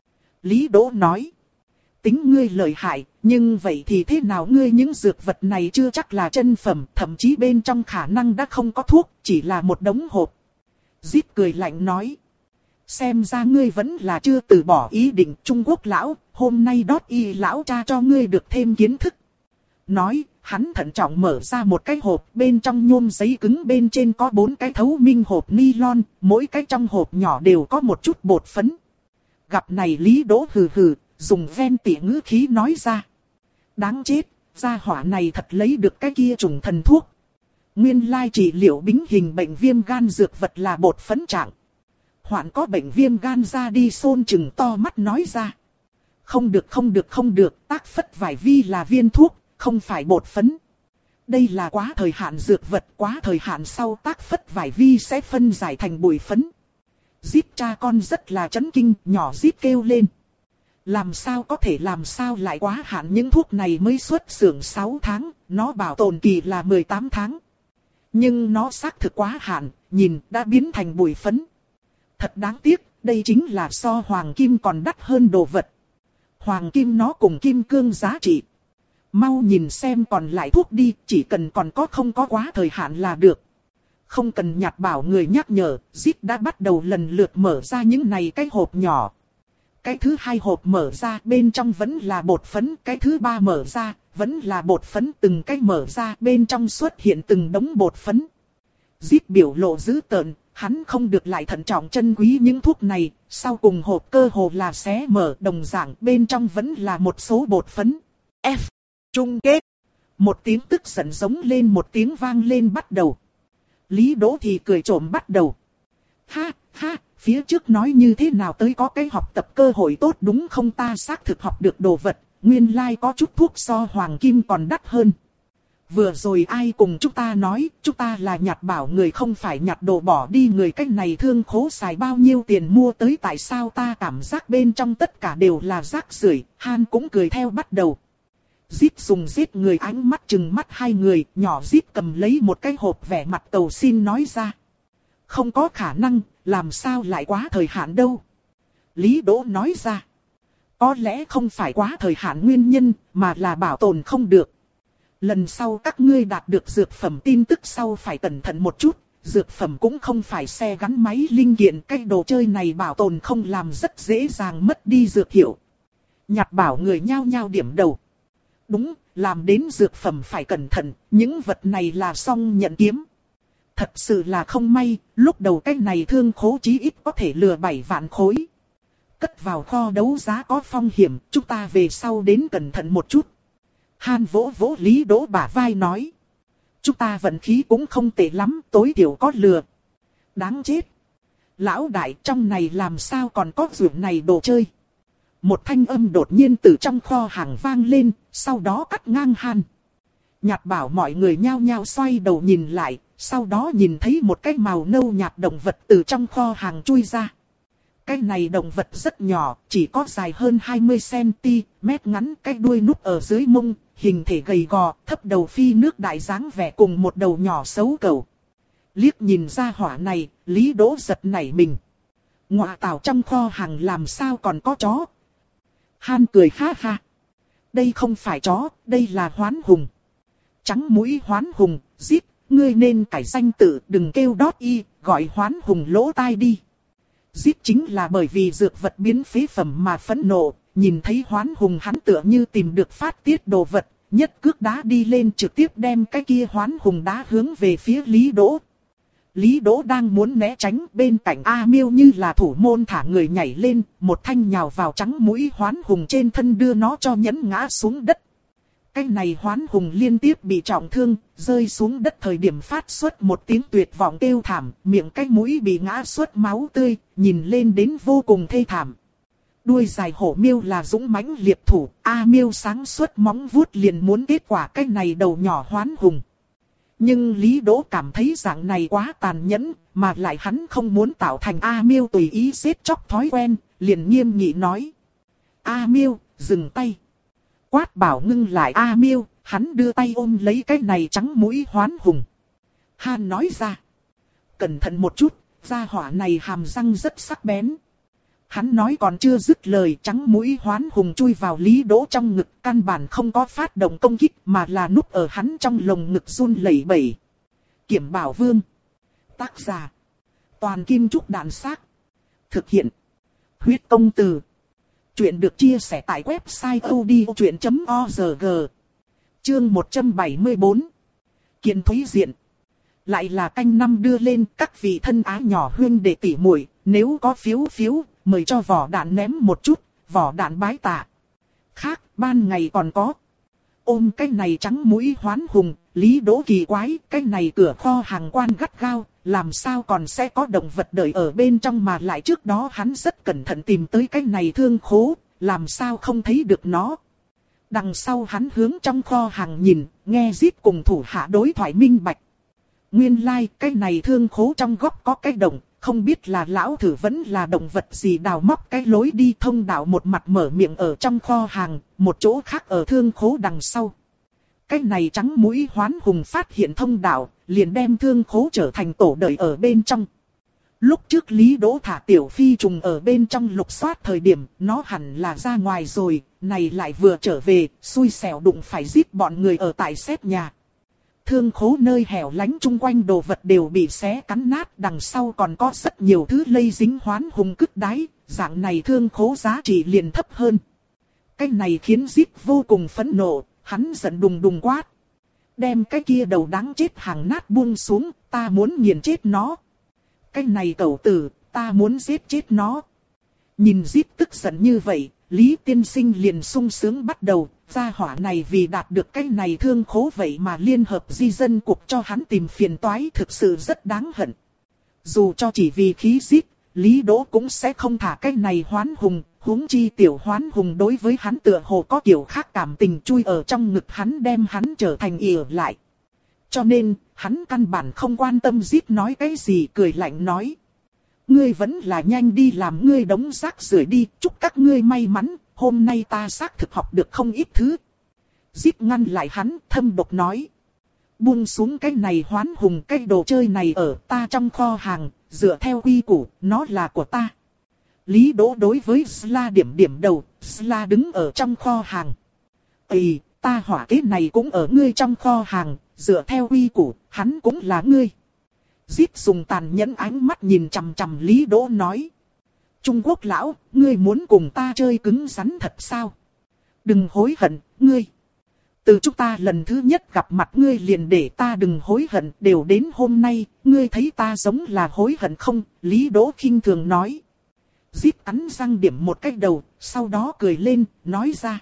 Lý Đỗ nói, tính ngươi lợi hại, nhưng vậy thì thế nào, ngươi những dược vật này chưa chắc là chân phẩm, thậm chí bên trong khả năng đã không có thuốc, chỉ là một đống hộp. Zip cười lạnh nói, xem ra ngươi vẫn là chưa từ bỏ ý định. Trung Quốc lão, hôm nay đót y lão cha cho ngươi được thêm kiến thức. Nói, hắn thận trọng mở ra một cái hộp, bên trong nhôm giấy cứng, bên trên có bốn cái thấu minh hộp nylon, mỗi cái trong hộp nhỏ đều có một chút bột phấn. Gặp này Lý Đỗ hừ hừ, dùng ven tỉ ngữ khí nói ra. Đáng chết, gia hỏa này thật lấy được cái kia trùng thần thuốc. Nguyên lai trị liệu bính hình bệnh viêm gan dược vật là bột phấn trạng. Hoạn có bệnh viêm gan ra đi xôn chừng to mắt nói ra. Không được không được không được, tác phất vải vi là viên thuốc, không phải bột phấn. Đây là quá thời hạn dược vật, quá thời hạn sau tác phất vải vi sẽ phân giải thành bụi phấn. Zip cha con rất là chấn kinh, nhỏ Zip kêu lên. Làm sao có thể, làm sao lại quá hạn, những thuốc này mới xuất xưởng sáu tháng, nó bảo tồn kỳ là mười tám tháng. Nhưng nó xác thực quá hạn, nhìn đã biến thành bụi phấn. Thật đáng tiếc, đây chính là so hoàng kim còn đắt hơn đồ vật. Hoàng kim nó cùng kim cương giá trị. Mau nhìn xem còn lại thuốc đi, chỉ cần còn có không có quá thời hạn là được. Không cần Nhạt Bảo người nhắc nhở, Zip đã bắt đầu lần lượt mở ra những này cái hộp nhỏ. Cái thứ hai hộp mở ra, bên trong vẫn là bột phấn, cái thứ ba mở ra, vẫn là bột phấn, từng cái mở ra, bên trong xuất hiện từng đống bột phấn. Zip biểu lộ dữ tợn, hắn không được lại thận trọng trân quý những thuốc này, sau cùng hộp cơ hồ là xé mở, đồng dạng bên trong vẫn là một số bột phấn. F. Chung kết. Một tiếng tức giận giống lên, một tiếng vang lên bắt đầu. Lý Đỗ thì cười trộm bắt đầu. Ha, ha, phía trước nói như thế nào tới có cái học tập cơ hội tốt đúng không, ta xác thực học được đồ vật, nguyên lai có chút thuốc so hoàng kim còn đắt hơn. Vừa rồi ai cùng chúng ta nói, chúng ta là Nhạt Bảo người không phải nhặt đồ bỏ đi người, cách này thương khố xài bao nhiêu tiền mua tới, tại sao ta cảm giác bên trong tất cả đều là rác rưởi. Han cũng cười theo bắt đầu. Zip dùng giết người ánh mắt chừng mắt hai người, nhỏ Zip cầm lấy một cái hộp vẻ mặt cầu xin nói ra. Không có khả năng, làm sao lại quá thời hạn đâu. Lý Đỗ nói ra. Có lẽ không phải quá thời hạn nguyên nhân, mà là bảo tồn không được. Lần sau các ngươi đạt được dược phẩm tin tức sau phải cẩn thận một chút, dược phẩm cũng không phải xe gắn máy linh kiện, cái đồ chơi này bảo tồn không làm rất dễ dàng mất đi dược hiệu. Nhạt Bảo người nhao nhao điểm đầu. Đúng, làm đến dược phẩm phải cẩn thận, những vật này là song nhận kiếm. Thật sự là không may, lúc đầu cái này thương khố chí ít có thể lừa bảy vạn khối. Cất vào kho đấu giá có phong hiểm, chúng ta về sau đến cẩn thận một chút. Han vỗ vỗ Lý Đỗ bả vai nói. Chúng ta vận khí cũng không tệ lắm, tối thiểu có lừa. Đáng chết. Lão đại, trong này làm sao còn có ruộng này đồ chơi. Một thanh âm đột nhiên từ trong kho hàng vang lên, sau đó cắt ngang Han. Nhạt Bảo mọi người nhao nhao xoay đầu nhìn lại, sau đó nhìn thấy một cái màu nâu nhạt động vật từ trong kho hàng chui ra. Cái này động vật rất nhỏ, chỉ có dài hơn hai mươi xăng-ti-mét ngắn, cái đuôi núp ở dưới mông, hình thể gầy gò, thấp đầu phi nước đại dáng vẻ cùng một đầu nhỏ xấu cẩu. Liếc nhìn ra hỏa này, Lý Đỗ giật nảy mình. Ngọa tảo, trong kho hàng làm sao còn có chó? Han cười ha ha. Đây không phải chó, đây là hoán hùng. Trắng mũi hoán hùng, Zip, ngươi nên cải danh tự, đừng kêu đót y, gọi hoán hùng lỗ tai đi. Zip chính là bởi vì dược vật biến phế phẩm mà phẫn nộ, nhìn thấy hoán hùng hắn tựa như tìm được phát tiết đồ vật, nhất cước đá đi lên trực tiếp đem cái kia hoán hùng đá hướng về phía Lý Đỗ. Lý Đỗ đang muốn né tránh, bên cạnh A Miêu như là thủ môn thả người nhảy lên, một thanh nhào vào trắng mũi hoán hùng trên thân đưa nó cho nhấn ngã xuống đất. Cái này hoán hùng liên tiếp bị trọng thương, rơi xuống đất thời điểm phát xuất một tiếng tuyệt vọng kêu thảm, miệng cái mũi bị ngã xuất máu tươi, nhìn lên đến vô cùng thê thảm. Đuôi dài hổ miêu là dũng mãnh liệt thủ, A Miêu sáng suốt móng vuốt liền muốn kết quả cái này đầu nhỏ hoán hùng. Nhưng Lý Đỗ cảm thấy dạng này quá tàn nhẫn, mà lại hắn không muốn tạo thành A Miêu tùy ý giết chóc thói quen, liền nghiêm nghị nói. A Miêu, dừng tay. Quát bảo ngưng lại A Miêu, hắn đưa tay ôm lấy cái này trắng mũi hoán hùng. Han nói ra. Cẩn thận một chút, gia hỏa này hàm răng rất sắc bén. Hắn nói còn chưa dứt lời, trắng mũi Hoán Hùng chui vào Lý Đỗ trong ngực, căn bản không có phát động công kích mà là núp ở hắn trong lồng ngực run lẩy bẩy. Kiểm Bảo Vương. Tác giả. Toàn Kim Trúc Đạn Xác. Thực hiện. Huyết Công Từ. Chuyện được chia sẻ tại website odchuyện chấm org. Chương một trăm bảy mươi tư. Kiện Thúy Diện. Lại là canh năm đưa lên, các vị thân ái nhỏ huynh đệ tỷ muội, nếu có phiếu phiếu, mời cho vỏ đạn ném một chút, vỏ đạn bái tạ. Khác, ban ngày còn có. Ôm cái này trắng mũi Hoán Hùng, Lý Đỗ kỳ quái, cái này cửa kho hàng quan gắt gao, làm sao còn sẽ có động vật đợi ở bên trong mà lại trước đó hắn rất cẩn thận tìm tới cái này thương khố, làm sao không thấy được nó. Đằng sau hắn hướng trong kho hàng nhìn, nghe Zip cùng thủ hạ đối thoại minh bạch. Nguyên lai, like, cái này thương khố trong góc có cái động, không biết là lão thử vẫn là động vật gì đào móc cái lối đi thông đạo, một mặt mở miệng ở trong kho hàng, một chỗ khác ở thương khố đằng sau. Cái này trắng mũi Hoán Hùng phát hiện thông đạo, liền đem thương khố trở thành tổ đợi ở bên trong. Lúc trước Lý Đỗ thả tiểu phi trùng ở bên trong lục soát thời điểm, nó hẳn là ra ngoài rồi, này lại vừa trở về, xui xẻo đụng phải giết bọn người ở tại xét nhà. Thương khố nơi hẻo lánh chung quanh đồ vật đều bị xé cắn nát, đằng sau còn có rất nhiều thứ lây dính Hoán Hùng cứt đáy, dạng này thương khố giá trị liền thấp hơn. Cái này khiến Zip vô cùng phẫn nộ, hắn giận đùng đùng quát. Đem cái kia đầu đáng chết hàng nát buông xuống, ta muốn nghiền chết nó. Cái này cẩu tử, ta muốn giết chết nó. Nhìn Zip tức giận như vậy, Lý Tiên Sinh liền sung sướng bắt đầu, gia hỏa này vì đạt được cái này thương khố vậy mà liên hợp di dân cục cho hắn tìm phiền toái, thực sự rất đáng hận. Dù cho chỉ vì khí giết, Lý Đỗ cũng sẽ không thả cái này Hoán Hùng, huống chi tiểu Hoán Hùng đối với hắn tựa hồ có kiểu khác cảm tình, chui ở trong ngực hắn đem hắn trở thành ỉa lại. Cho nên, hắn căn bản không quan tâm giết nói cái gì, cười lạnh nói. Ngươi vẫn là nhanh đi làm ngươi đống rác rưởi đi, chúc các ngươi may mắn, hôm nay ta xác thực học được không ít thứ. Zip ngăn lại hắn, thâm độc nói. Buông xuống cái này Hoán Hùng, cái đồ chơi này ở ta trong kho hàng, dựa theo quy củ, nó là của ta. Lý Đỗ đối với Sla điểm điểm đầu, Sla đứng ở trong kho hàng. Ây, ta hỏa kế này cũng ở ngươi trong kho hàng, dựa theo quy củ, hắn cũng là ngươi. Zip dùng tàn nhẫn ánh mắt nhìn chằm chằm Lý Đỗ nói. Trung Quốc lão, ngươi muốn cùng ta chơi cứng rắn thật sao? Đừng hối hận, ngươi. Từ chúng ta lần thứ nhất gặp mặt ngươi liền để ta đừng hối hận, đều đến hôm nay, ngươi thấy ta giống là hối hận không? Lý Đỗ khinh thường nói. Zip cắn răng điểm một cái đầu, sau đó cười lên, nói ra.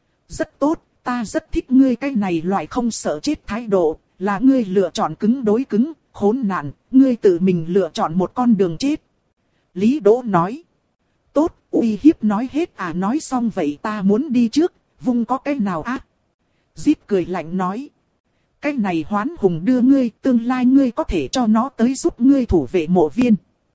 Rất tốt, ta rất thích ngươi cái này loại không sợ chết thái độ, là ngươi lựa chọn cứng đối cứng, khốn nạn, ngươi tự mình lựa chọn một con đường chết. Lý Đỗ nói. Tốt, uy hiếp nói hết à, nói xong vậy ta muốn đi trước, vung có cái nào ác. Zip cười lạnh nói. Cái này Hoán Hùng đưa ngươi, tương lai ngươi có thể cho nó tới giúp ngươi thủ vệ mộ viên.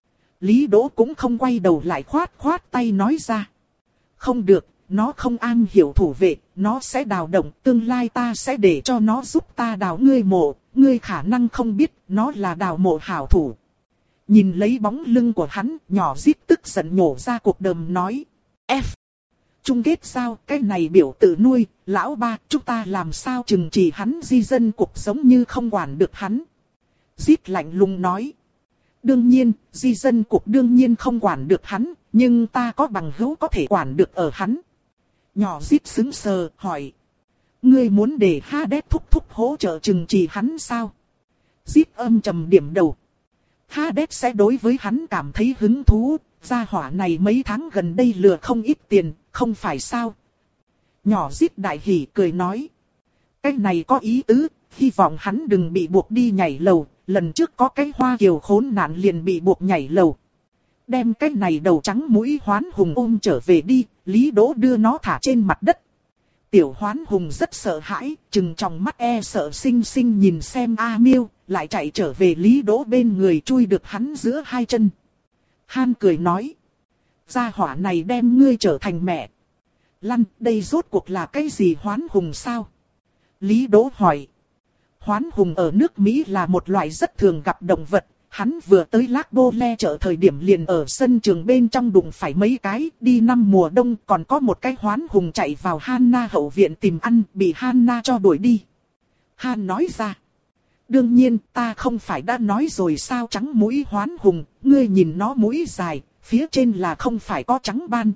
Lý Đỗ cũng không quay đầu lại, khoát khoát tay nói ra. Không được, nó không am hiểu thủ vệ, nó sẽ đào động, tương lai ta sẽ để cho nó giúp ta đào ngươi mộ, ngươi khả năng không biết, nó là đào mộ hảo thủ. Nhìn lấy bóng lưng của hắn, nhỏ Zip tức giận nhổ ra cuộc đờm nói. F. Chung kết sao, cái này biểu tự nuôi, lão ba, chúng ta làm sao chừng chỉ hắn, di dân cục giống như không quản được hắn. Zip lạnh lùng nói. Đương nhiên, di dân cục đương nhiên không quản được hắn, nhưng ta có bằng hữu có thể quản được ở hắn. Nhỏ Zip sững sờ, hỏi. Ngươi muốn để Hades thúc thúc hỗ trợ chừng trị hắn sao? Zip âm trầm điểm đầu. Hades sẽ đối với hắn cảm thấy hứng thú, gia hỏa này mấy tháng gần đây lừa không ít tiền, không phải sao? Nhỏ Zip đại hỉ cười nói. Cái này có ý tứ, hy vọng hắn đừng bị buộc đi nhảy lầu, lần trước có cái Hoa Kiều khốn nạn liền bị buộc nhảy lầu. Đem cái này đầu trắng mũi Hoán Hùng ôm trở về đi, Lý Đỗ đưa nó thả trên mặt đất. Tiểu Hoán Hùng rất sợ hãi, trừng tròng mắt e sợ xinh xinh nhìn xem A Miêu, lại chạy trở về Lý Đỗ bên người, chui được hắn giữa hai chân. Han cười nói. Gia hỏa này đem ngươi trở thành mẹ. Lăn, đây rốt cuộc là cái gì Hoán Hùng sao? Lý Đỗ hỏi. hoán hùng ở nước Mỹ là một loại rất thường gặp động vật. Hắn vừa tới Lac Bole chợ thời điểm liền ở sân trường bên trong đụng phải mấy cái, đi năm mùa đông còn có một cái hoán hùng chạy vào Hanna hậu viện tìm ăn, bị Hanna cho đuổi đi. Han nói ra. Đương nhiên, ta không phải đã nói rồi sao trắng mũi hoán hùng, ngươi nhìn nó mũi dài, phía trên là không phải có trắng ban.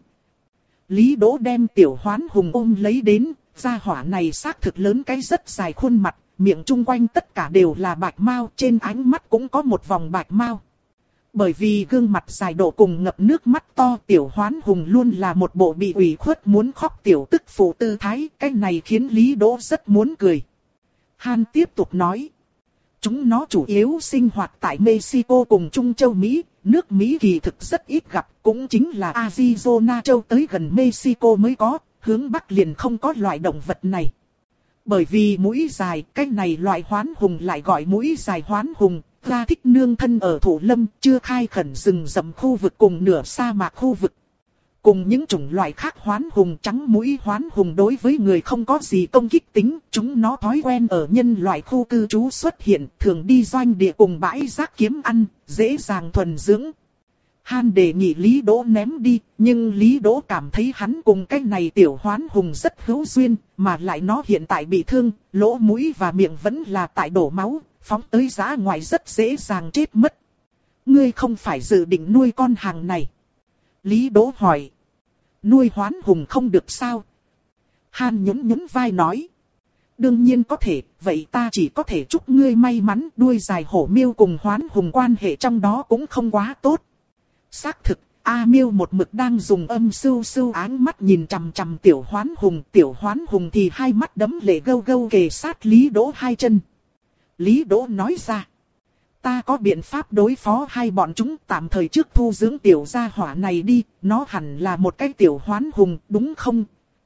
Lý Đỗ đem tiểu hoán hùng ôm lấy đến, gia hỏa này xác thực lớn cái rất dài khuôn mặt, miệng chung quanh tất cả đều là bạch mao, trên ánh mắt cũng có một vòng bạch mao. Bởi vì gương mặt dài độ cùng ngập nước mắt to, tiểu hoán hùng luôn là một bộ bị ủy khuất muốn khóc tiểu tức phụ tư thái, cái này khiến Lý Đỗ rất muốn cười. Han tiếp tục nói. Chúng nó chủ yếu sinh hoạt tại Mexico cùng Trung châu Mỹ, nước Mỹ kỳ thực rất ít gặp, cũng chính là Arizona châu tới gần Mexico mới có, hướng Bắc liền không có loại động vật này. Bởi vì mũi dài, cái này loại hoán hùng lại gọi mũi dài hoán hùng, ra thích nương thân ở thổ lâm, chưa khai khẩn rừng rậm khu vực cùng nửa sa mạc khu vực. Cùng những chủng loại khác hoán hùng trắng mũi hoán hùng đối với người không có gì công kích tính, chúng nó thói quen ở nhân loại khu cư trú xuất hiện, thường đi doanh địa cùng bãi rác kiếm ăn, dễ dàng thuần dưỡng. Han đề nghị Lý Đỗ ném đi, nhưng Lý Đỗ cảm thấy hắn cùng cái này tiểu hoán hùng rất hữu duyên, mà lại nó hiện tại bị thương, lỗ mũi và miệng vẫn là tại đổ máu, phóng tới dã ngoại rất dễ dàng chết mất. Ngươi không phải dự định nuôi con hàng này? Lý Đỗ hỏi. Nuôi hoán hùng không được sao? Han nhún nhún vai nói. Đương nhiên có thể, vậy ta chỉ có thể chúc ngươi may mắn. Đuôi dài hổ miêu cùng hoán hùng quan hệ trong đó cũng không quá tốt. Xác thực, A Miêu một mực đang dùng âm sưu sưu áng mắt nhìn chằm chằm tiểu hoán hùng. Tiểu hoán hùng thì hai mắt đấm lệ gâu gâu kề sát Lý Đỗ hai chân. Lý Đỗ nói ra. Ta có biện pháp đối phó hai bọn chúng, tạm thời trước thu dưỡng tiểu gia hỏa này đi, nó hẳn là một cái tiểu hoán hùng, đúng không?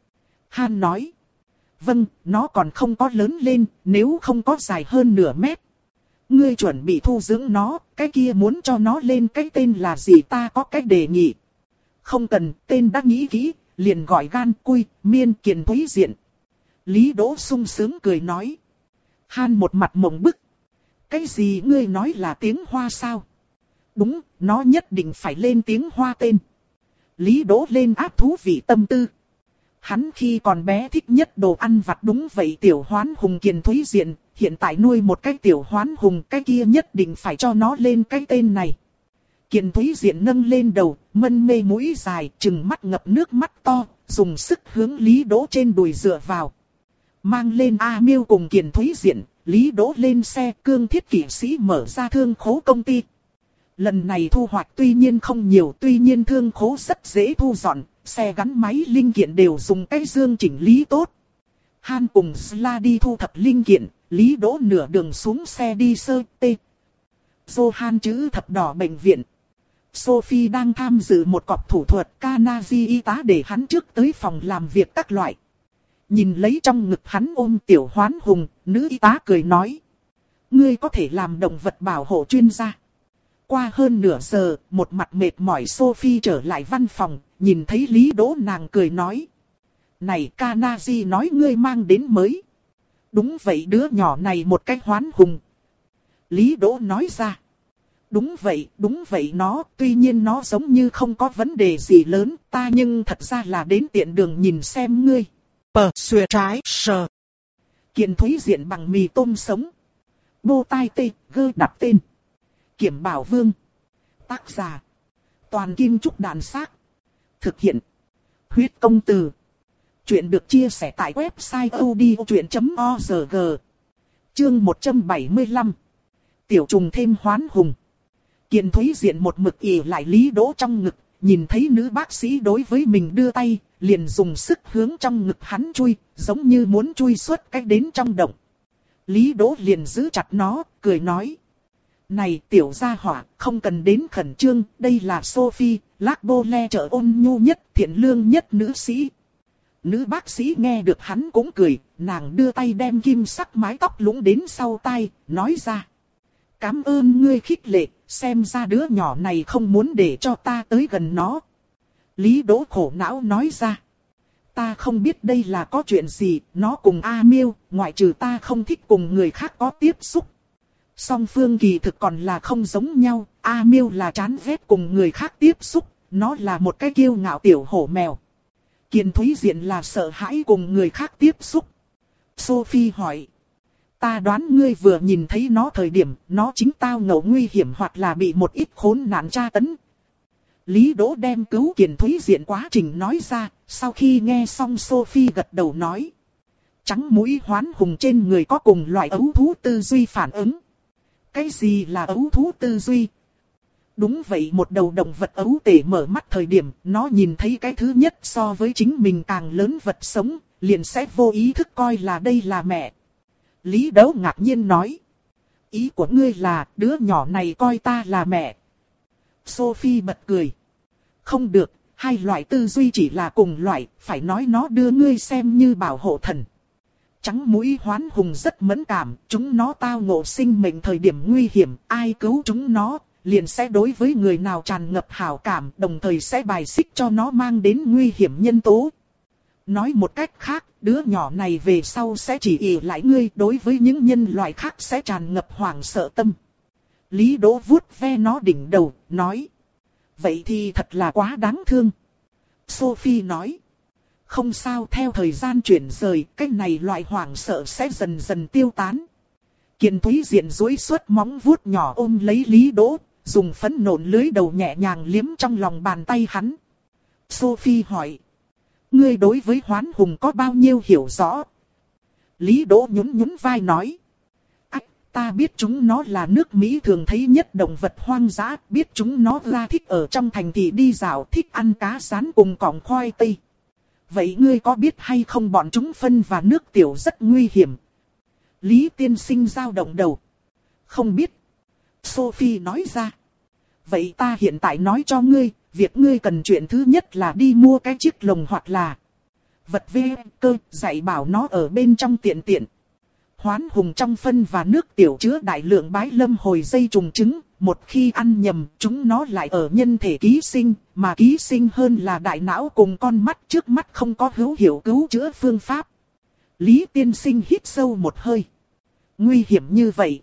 Han nói. Vâng, nó còn không có lớn lên, nếu không có dài hơn nửa mét. Ngươi chuẩn bị thu dưỡng nó, cái kia muốn cho nó lên cái tên là gì ta có cách đề nghị. Không cần, tên đã nghĩ kỹ, liền gọi gan cui, miên kiền thúy diện. Lý Đỗ sung sướng cười nói. Han một mặt mộng bức. Cái gì ngươi nói là tiếng Hoa sao? Đúng, nó nhất định phải lên tiếng Hoa tên. Lý Đỗ lên áp thú vị tâm tư. Hắn khi còn bé thích nhất đồ ăn vặt đúng vậy tiểu hoán hùng kiền thúy diện, hiện tại nuôi một cái tiểu hoán hùng cái kia nhất định phải cho nó lên cái tên này. Kiền thúy diện nâng lên đầu, mân mê mũi dài, trừng mắt ngập nước mắt to, dùng sức hướng Lý Đỗ trên đùi dựa vào. Mang lên A Miêu cùng kiền thúy diện, Lý Đỗ lên xe cương thiết kỵ sĩ mở ra thương khố công ty. Lần này thu hoạch tuy nhiên không nhiều, tuy nhiên thương khố rất dễ thu dọn, xe gắn máy linh kiện đều dùng cái dương chỉnh lý tốt. Han cùng Sla đi thu thập linh kiện, Lý Đỗ nửa đường xuống xe đi sơ tê. Johan chữ thập đỏ bệnh viện. Sophie đang tham dự một cọc thủ thuật, Kanaji y tá để hắn trước tới phòng làm việc các loại. Nhìn lấy trong ngực hắn ôm tiểu hoán hùng, nữ y tá cười nói. Ngươi có thể làm động vật bảo hộ chuyên gia. Qua hơn nửa giờ, một mặt mệt mỏi Sophie trở lại văn phòng, nhìn thấy Lý Đỗ nàng cười nói. Này Kanaji nói ngươi mang đến mới. Đúng vậy đứa nhỏ này một cái hoán hùng. Lý Đỗ nói ra. Đúng vậy, đúng vậy nó, tuy nhiên nó giống như không có vấn đề gì lớn, ta nhưng thật ra là đến tiện đường nhìn xem ngươi. Pờ xuề trái sờ. Kiền thúy diện bằng mì tôm sống. Bô tai tê, gơ đặt tên. Kiểm bảo vương. Tác giả. Toàn kim trúc đàn xác. Thực hiện. Huyết công từ. Chuyện được chia sẻ tại website odchuyện chấm org. Chương một trăm bảy mươi lăm. Tiểu trùng thêm hoán hùng. Kiền thúy diện một mực ỉ lại Lý Đỗ trong ngực. Nhìn thấy nữ bác sĩ đối với mình đưa tay, liền dùng sức hướng trong ngực hắn chui, giống như muốn chui suốt cách đến trong động. Lý Đỗ liền giữ chặt nó, cười nói. Này tiểu gia hỏa, không cần đến khẩn trương, đây là Sophie, Lac Bole chợ ôn nhu nhất, thiện lương nhất nữ sĩ. Nữ bác sĩ nghe được hắn cũng cười, nàng đưa tay đem kim sắc mái tóc lũng đến sau tai, nói ra. Cảm ơn ngươi khích lệ, xem ra đứa nhỏ này không muốn để cho ta tới gần nó. Lý Đỗ khổ não nói ra. ta không biết đây là có chuyện gì, nó cùng A Miêu, ngoại trừ ta không thích cùng người khác có tiếp xúc. Song phương kỳ thực còn là không giống nhau, A Miêu là chán ghét cùng người khác tiếp xúc, nó là một cái kiêu ngạo tiểu hổ mèo. Kiền Thúy Diện là sợ hãi cùng người khác tiếp xúc. Sophie hỏi. Ta đoán ngươi vừa nhìn thấy nó thời điểm, nó chính tao ngộ nguy hiểm hoặc là bị một ít khốn nạn tra tấn. Lý Đỗ đem cứu Kiền Thúy Diện quá trình nói ra, sau khi nghe xong Sophie gật đầu nói. Trắng mũi Hoán Hùng trên người có cùng loại ấu thú tư duy phản ứng. Cái gì là ấu thú tư duy? Đúng vậy, một đầu động vật ấu tể mở mắt thời điểm, nó nhìn thấy cái thứ nhất so với chính mình càng lớn vật sống, liền sẽ vô ý thức coi là đây là mẹ. Lý Đỗ ngạc nhiên nói. Ý của ngươi là đứa nhỏ này coi ta là mẹ. Sophie bật cười. Không được, hai loại tư duy chỉ là cùng loại, phải nói nó đưa ngươi xem như bảo hộ thần. Trắng mũi Hoán Hùng rất mẫn cảm, chúng nó tao ngộ sinh mệnh thời điểm nguy hiểm, ai cứu chúng nó, liền sẽ đối với người nào tràn ngập hảo cảm, đồng thời sẽ bài xích cho nó mang đến nguy hiểm nhân tố. Nói một cách khác, đứa nhỏ này về sau sẽ chỉ ỷ lại ngươi, đối với những nhân loại khác sẽ tràn ngập hoảng sợ tâm. Lý Đỗ vuốt ve nó đỉnh đầu, nói. Vậy thì thật là quá đáng thương. Sophie nói. Không sao, theo thời gian chuyển rời, cái này loại hoảng sợ sẽ dần dần tiêu tán. Kiền Thúy Diện duỗi suốt móng vuốt nhỏ ôm lấy Lý Đỗ, dùng phấn nộn lưới đầu nhẹ nhàng liếm trong lòng bàn tay hắn. Sophie hỏi. Ngươi đối với Hoán Hùng có bao nhiêu hiểu rõ? Lý Đỗ nhún nhún vai nói. Ách, ta biết chúng nó là nước Mỹ thường thấy nhất động vật hoang dã, biết chúng nó ra thích ở trong thành thị đi dạo, thích ăn cá rán cùng cọng khoai tây. Vậy ngươi có biết hay không bọn chúng phân và nước tiểu rất nguy hiểm? Lý tiên sinh dao động đầu. Không biết. Sophie nói ra. Vậy ta hiện tại nói cho ngươi, việc ngươi cần chuyện thứ nhất là đi mua cái chiếc lồng hoặc là vật ve cơ, dạy bảo nó ở bên trong tiện tiện. Hoán Hùng trong phân và nước tiểu chứa đại lượng bái lâm hồi dây trùng trứng, một khi ăn nhầm, chúng nó lại ở nhân thể ký sinh, mà ký sinh hơn là đại não cùng con mắt, trước mắt không có hữu hiệu cứu chữa phương pháp. Lý tiên sinh hít sâu một hơi. Nguy hiểm như vậy.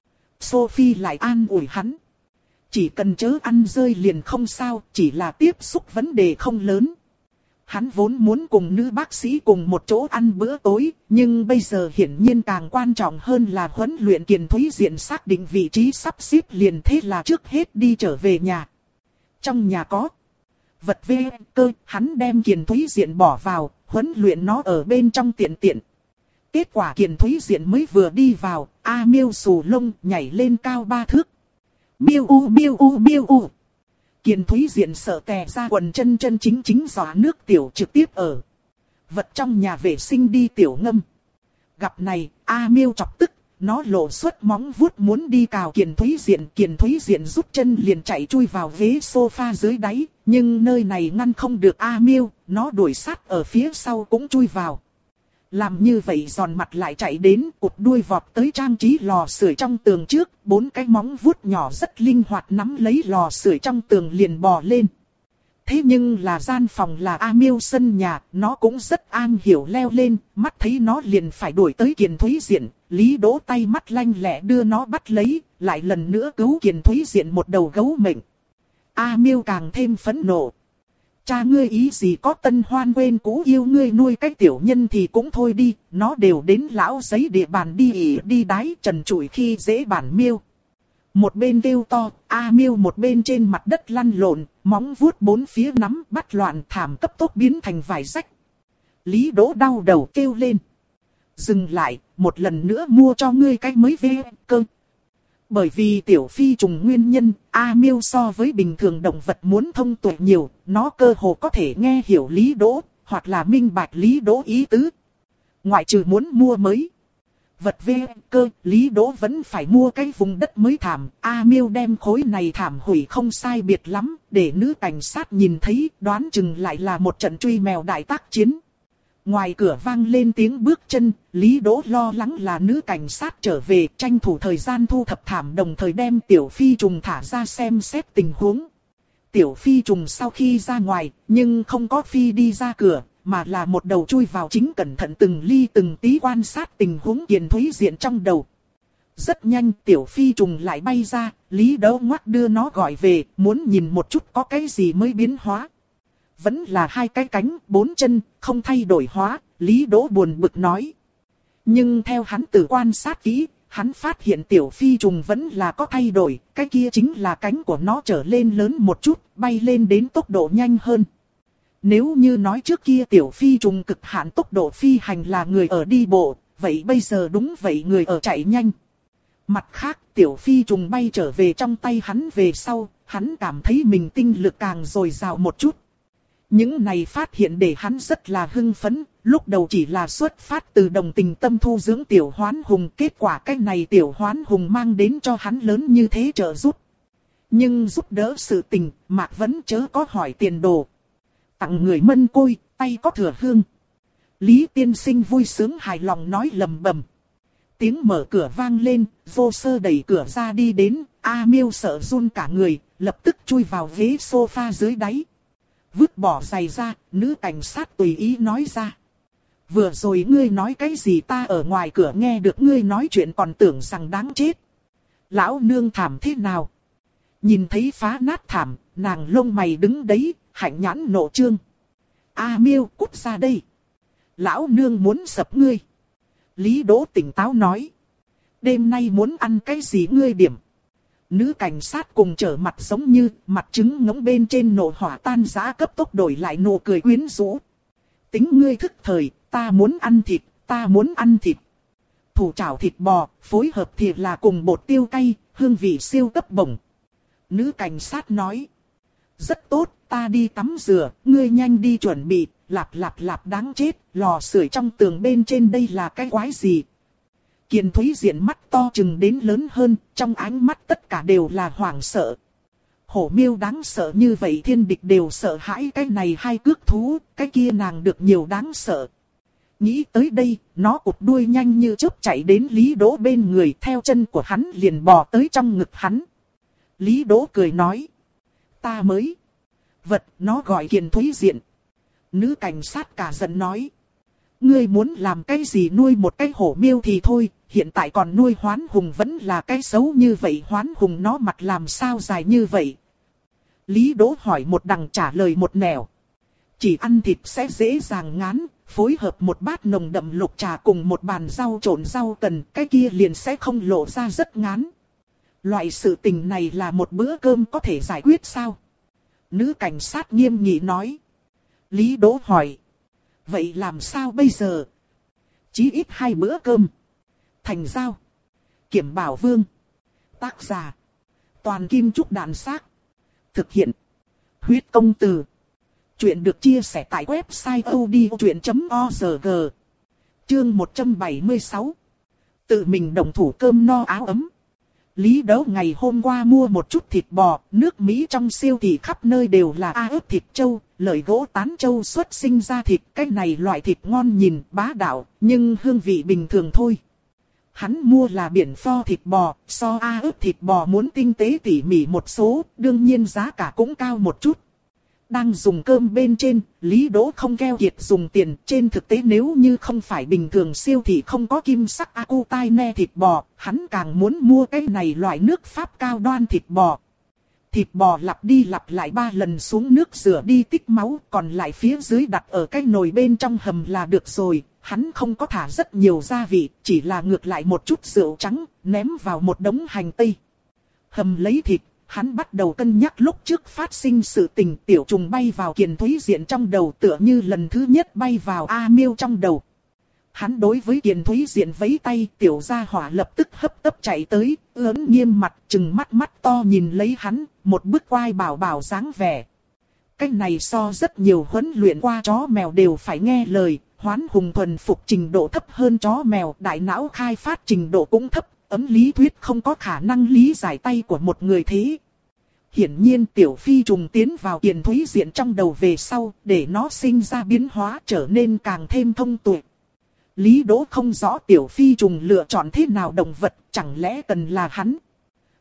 Sophie lại an ủi hắn. Chỉ cần chớ ăn rơi liền không sao, chỉ là tiếp xúc vấn đề không lớn. Hắn vốn muốn cùng nữ bác sĩ cùng một chỗ ăn bữa tối, nhưng bây giờ hiển nhiên càng quan trọng hơn là huấn luyện Kiền Thúy Diện xác định vị trí sắp xếp, liền thế là trước hết đi trở về nhà. Trong nhà có vật ve cơ, hắn đem Kiền Thúy Diện bỏ vào, huấn luyện nó ở bên trong tiện tiện. Kết quả Kiền Thúy Diện mới vừa đi vào, A Miêu xù lông nhảy lên cao ba thước. Miêu u miêu u miêu u. Kiền Thúy Diện sợ tè ra quần, chân chân chính chính dọa nước tiểu trực tiếp ở vật trong nhà vệ sinh đi tiểu ngâm. Gặp này, A Miêu chọc tức, nó lộ xuất móng vuốt muốn đi cào Kiền Thúy Diện. Kiền Thúy Diện rút chân liền chạy chui vào ghế sofa dưới đáy, nhưng nơi này ngăn không được A Miêu, nó đuổi sát ở phía sau cũng chui vào. Làm như vậy giòn mặt lại chạy đến, cụt đuôi vọt tới trang trí lò sưởi trong tường trước, bốn cái móng vuốt nhỏ rất linh hoạt nắm lấy lò sưởi trong tường liền bò lên. Thế nhưng là gian phòng là A Miêu sân nhà, nó cũng rất an hiểu leo lên, mắt thấy nó liền phải đuổi tới Kiền Thúy Diện, Lý Đỗ tay mắt lanh lẹ đưa nó bắt lấy, lại lần nữa cứu Kiền Thúy Diện một đầu gấu mệnh. A Miêu càng thêm phẫn nộ. Cha ngươi ý gì có tân hoan quên cũ yêu, ngươi nuôi cái tiểu nhân thì cũng thôi đi, nó đều đến lão giấy địa bàn đi ỉ đi đái trần trụi khi dễ bản Miêu. Một bên kêu to, A Miêu một bên trên mặt đất lăn lộn, móng vuốt bốn phía nắm bắt loạn, thảm cấp tốc biến thành vải rách. Lý Đỗ đau đầu kêu lên. Dừng lại, một lần nữa mua cho ngươi cái mới ve cơ. Bởi vì tiểu phi trùng nguyên nhân, A Miêu so với bình thường động vật muốn thông tuệ nhiều, nó cơ hồ có thể nghe hiểu Lý Đỗ, hoặc là minh bạch Lý Đỗ ý tứ. Ngoại trừ muốn mua mới vật ve cơ, Lý Đỗ vẫn phải mua cái vùng đất mới thảm. A Miêu đem khối này thảm hủy không sai biệt lắm, để nữ cảnh sát nhìn thấy, đoán chừng lại là một trận truy mèo đại tác chiến. Ngoài cửa vang lên tiếng bước chân, Lý Đỗ lo lắng là nữ cảnh sát trở về, tranh thủ thời gian thu thập thảm, đồng thời đem tiểu phi trùng thả ra xem xét tình huống. Tiểu phi trùng sau khi ra ngoài, nhưng không có phi đi ra cửa, mà là một đầu chui vào chính cẩn thận từng ly từng tí quan sát tình huống Kiền Thúy Diện trong đầu. Rất nhanh tiểu phi trùng lại bay ra, Lý Đỗ ngoắc đưa nó gọi về, muốn nhìn một chút có cái gì mới biến hóa. Vẫn là hai cái cánh, bốn chân, không thay đổi hóa, Lý Đỗ buồn bực nói. Nhưng theo hắn tự quan sát kỹ, hắn phát hiện tiểu phi trùng vẫn là có thay đổi, cái kia chính là cánh của nó trở lên lớn một chút, bay lên đến tốc độ nhanh hơn. Nếu như nói trước kia tiểu phi trùng cực hạn tốc độ phi hành là người ở đi bộ, vậy bây giờ đúng vậy người ở chạy nhanh. Mặt khác, tiểu phi trùng bay trở về trong tay hắn về sau, hắn cảm thấy mình tinh lực càng dồi dào một chút. Những này phát hiện để hắn rất là hưng phấn, lúc đầu chỉ là xuất phát từ đồng tình tâm thu dưỡng tiểu hoán hùng, kết quả cái này tiểu hoán hùng mang đến cho hắn lớn như thế trợ giúp. Nhưng giúp đỡ sự tình, Mạc Vấn chớ có hỏi tiền đồ. Tặng người mân côi, tay có thừa hương. Lý tiên sinh vui sướng hài lòng nói lầm bầm. Tiếng mở cửa vang lên, Vô Sơ đẩy cửa ra đi đến, A Miêu sợ run cả người, lập tức chui vào ghế sofa dưới đáy. Vứt bỏ giày ra, nữ cảnh sát tùy ý nói ra. Vừa rồi ngươi nói cái gì ta ở ngoài cửa nghe được ngươi nói chuyện còn tưởng rằng đáng chết. Lão nương thảm thế nào? Nhìn thấy phá nát thảm, nàng lông mày đứng đấy, hạnh nhãn nộ trương. A Miêu cút ra đây. Lão nương muốn sập ngươi. Lý Đỗ tỉnh táo nói. Đêm nay muốn ăn cái gì ngươi điểm? Nữ cảnh sát cùng trở mặt giống như mặt trứng ngỗng bên trên nổ hỏa tan rã cấp tốc đổi lại nụ cười quyến rũ. Tính ngươi thức thời, ta muốn ăn thịt, ta muốn ăn thịt. Thủ chảo thịt bò, phối hợp thịt là cùng bột tiêu cay, hương vị siêu cấp bổng. Nữ cảnh sát nói. Rất tốt, ta đi tắm rửa, ngươi nhanh đi chuẩn bị, lạp lạp lạp đáng chết, lò sưởi trong tường bên trên đây là cái quái gì? Kiền Thúy Diện mắt to chừng đến lớn hơn, trong ánh mắt tất cả đều là hoảng sợ. Hổ Miêu đáng sợ như vậy thiên địch đều sợ hãi cái này hai cước thú, cái kia nàng được nhiều đáng sợ. Nghĩ tới đây, nó cụt đuôi nhanh như chớp chạy đến Lý Đỗ bên người, theo chân của hắn liền bò tới trong ngực hắn. Lý Đỗ cười nói. Ta mới. Vật, nó gọi Kiền Thúy Diện. Nữ cảnh sát cả giận nói. Ngươi muốn làm cái gì nuôi một cái hổ miêu thì thôi, hiện tại còn nuôi hoán hùng vẫn là cái xấu như vậy, hoán hùng nó mặt làm sao dài như vậy. Lý Đỗ hỏi một đằng trả lời một nẻo. Chỉ ăn thịt sẽ dễ dàng ngán, phối hợp một bát nồng đậm lục trà cùng một bàn rau trộn rau cần, cái kia liền sẽ không lộ ra rất ngán. Loại sự tình này là một bữa cơm có thể giải quyết sao? Nữ cảnh sát nghiêm nghị nói. Lý Đỗ hỏi. Vậy làm sao bây giờ? Chí ít hai bữa cơm. Thành giao. Kiểm Bảo Vương. Tác giả. Toàn Kim Trúc Đàn Xác. Thực hiện. Huyết Công Từ. Chuyện được chia sẻ tại website odchuyện chấm org. Chương một trăm bảy mươi sáu. Tự mình động thủ cơm no áo ấm. Lý Đỗ ngày hôm qua mua một chút thịt bò, nước Mỹ trong siêu thị khắp nơi đều là a ướp thịt trâu, lợi gỗ tán trâu xuất sinh ra thịt, cái này loại thịt ngon nhìn, bá đạo, nhưng hương vị bình thường thôi. Hắn mua là biển pho thịt bò, so a ướp thịt bò muốn tinh tế tỉ mỉ một số, đương nhiên giá cả cũng cao một chút. Đang dùng cơm bên trên, Lý Đỗ không keo kiệt dùng tiền, trên thực tế nếu như không phải bình thường siêu thị không có kim sắc Acutaine thịt bò, hắn càng muốn mua cái này loại nước Pháp cao đoan thịt bò. Thịt bò lặp đi lặp lại ba lần xuống nước rửa đi tích máu, còn lại phía dưới đặt ở cái nồi bên trong hầm là được rồi. Hắn không có thả rất nhiều gia vị, chỉ là ngược lại một chút rượu trắng, ném vào một đống hành tây. Hầm lấy thịt. Hắn bắt đầu cân nhắc lúc trước phát sinh sự tình, tiểu trùng bay vào Kiền Thúy Diện trong đầu tựa như lần thứ nhất bay vào A Miêu trong đầu. Hắn đối với Kiền Thúy Diện vẫy tay, tiểu gia hỏa lập tức hấp tấp chạy tới, ớn nghiêm mặt, trừng mắt mắt to nhìn lấy hắn, một bức quai bảo bảo dáng vẻ. Cái này so rất nhiều huấn luyện qua chó mèo đều phải nghe lời, hoán hùng thuần phục trình độ thấp hơn chó mèo, đại não khai phát trình độ cũng thấp. Ấm lý thuyết không có khả năng lý giải tay của một người thế. Hiển nhiên tiểu phi trùng tiến vào Kiền Thúy Diện trong đầu về sau, để nó sinh ra biến hóa trở nên càng thêm thông tuệ. Lý Đỗ không rõ tiểu phi trùng lựa chọn thế nào động vật, chẳng lẽ cần là hắn.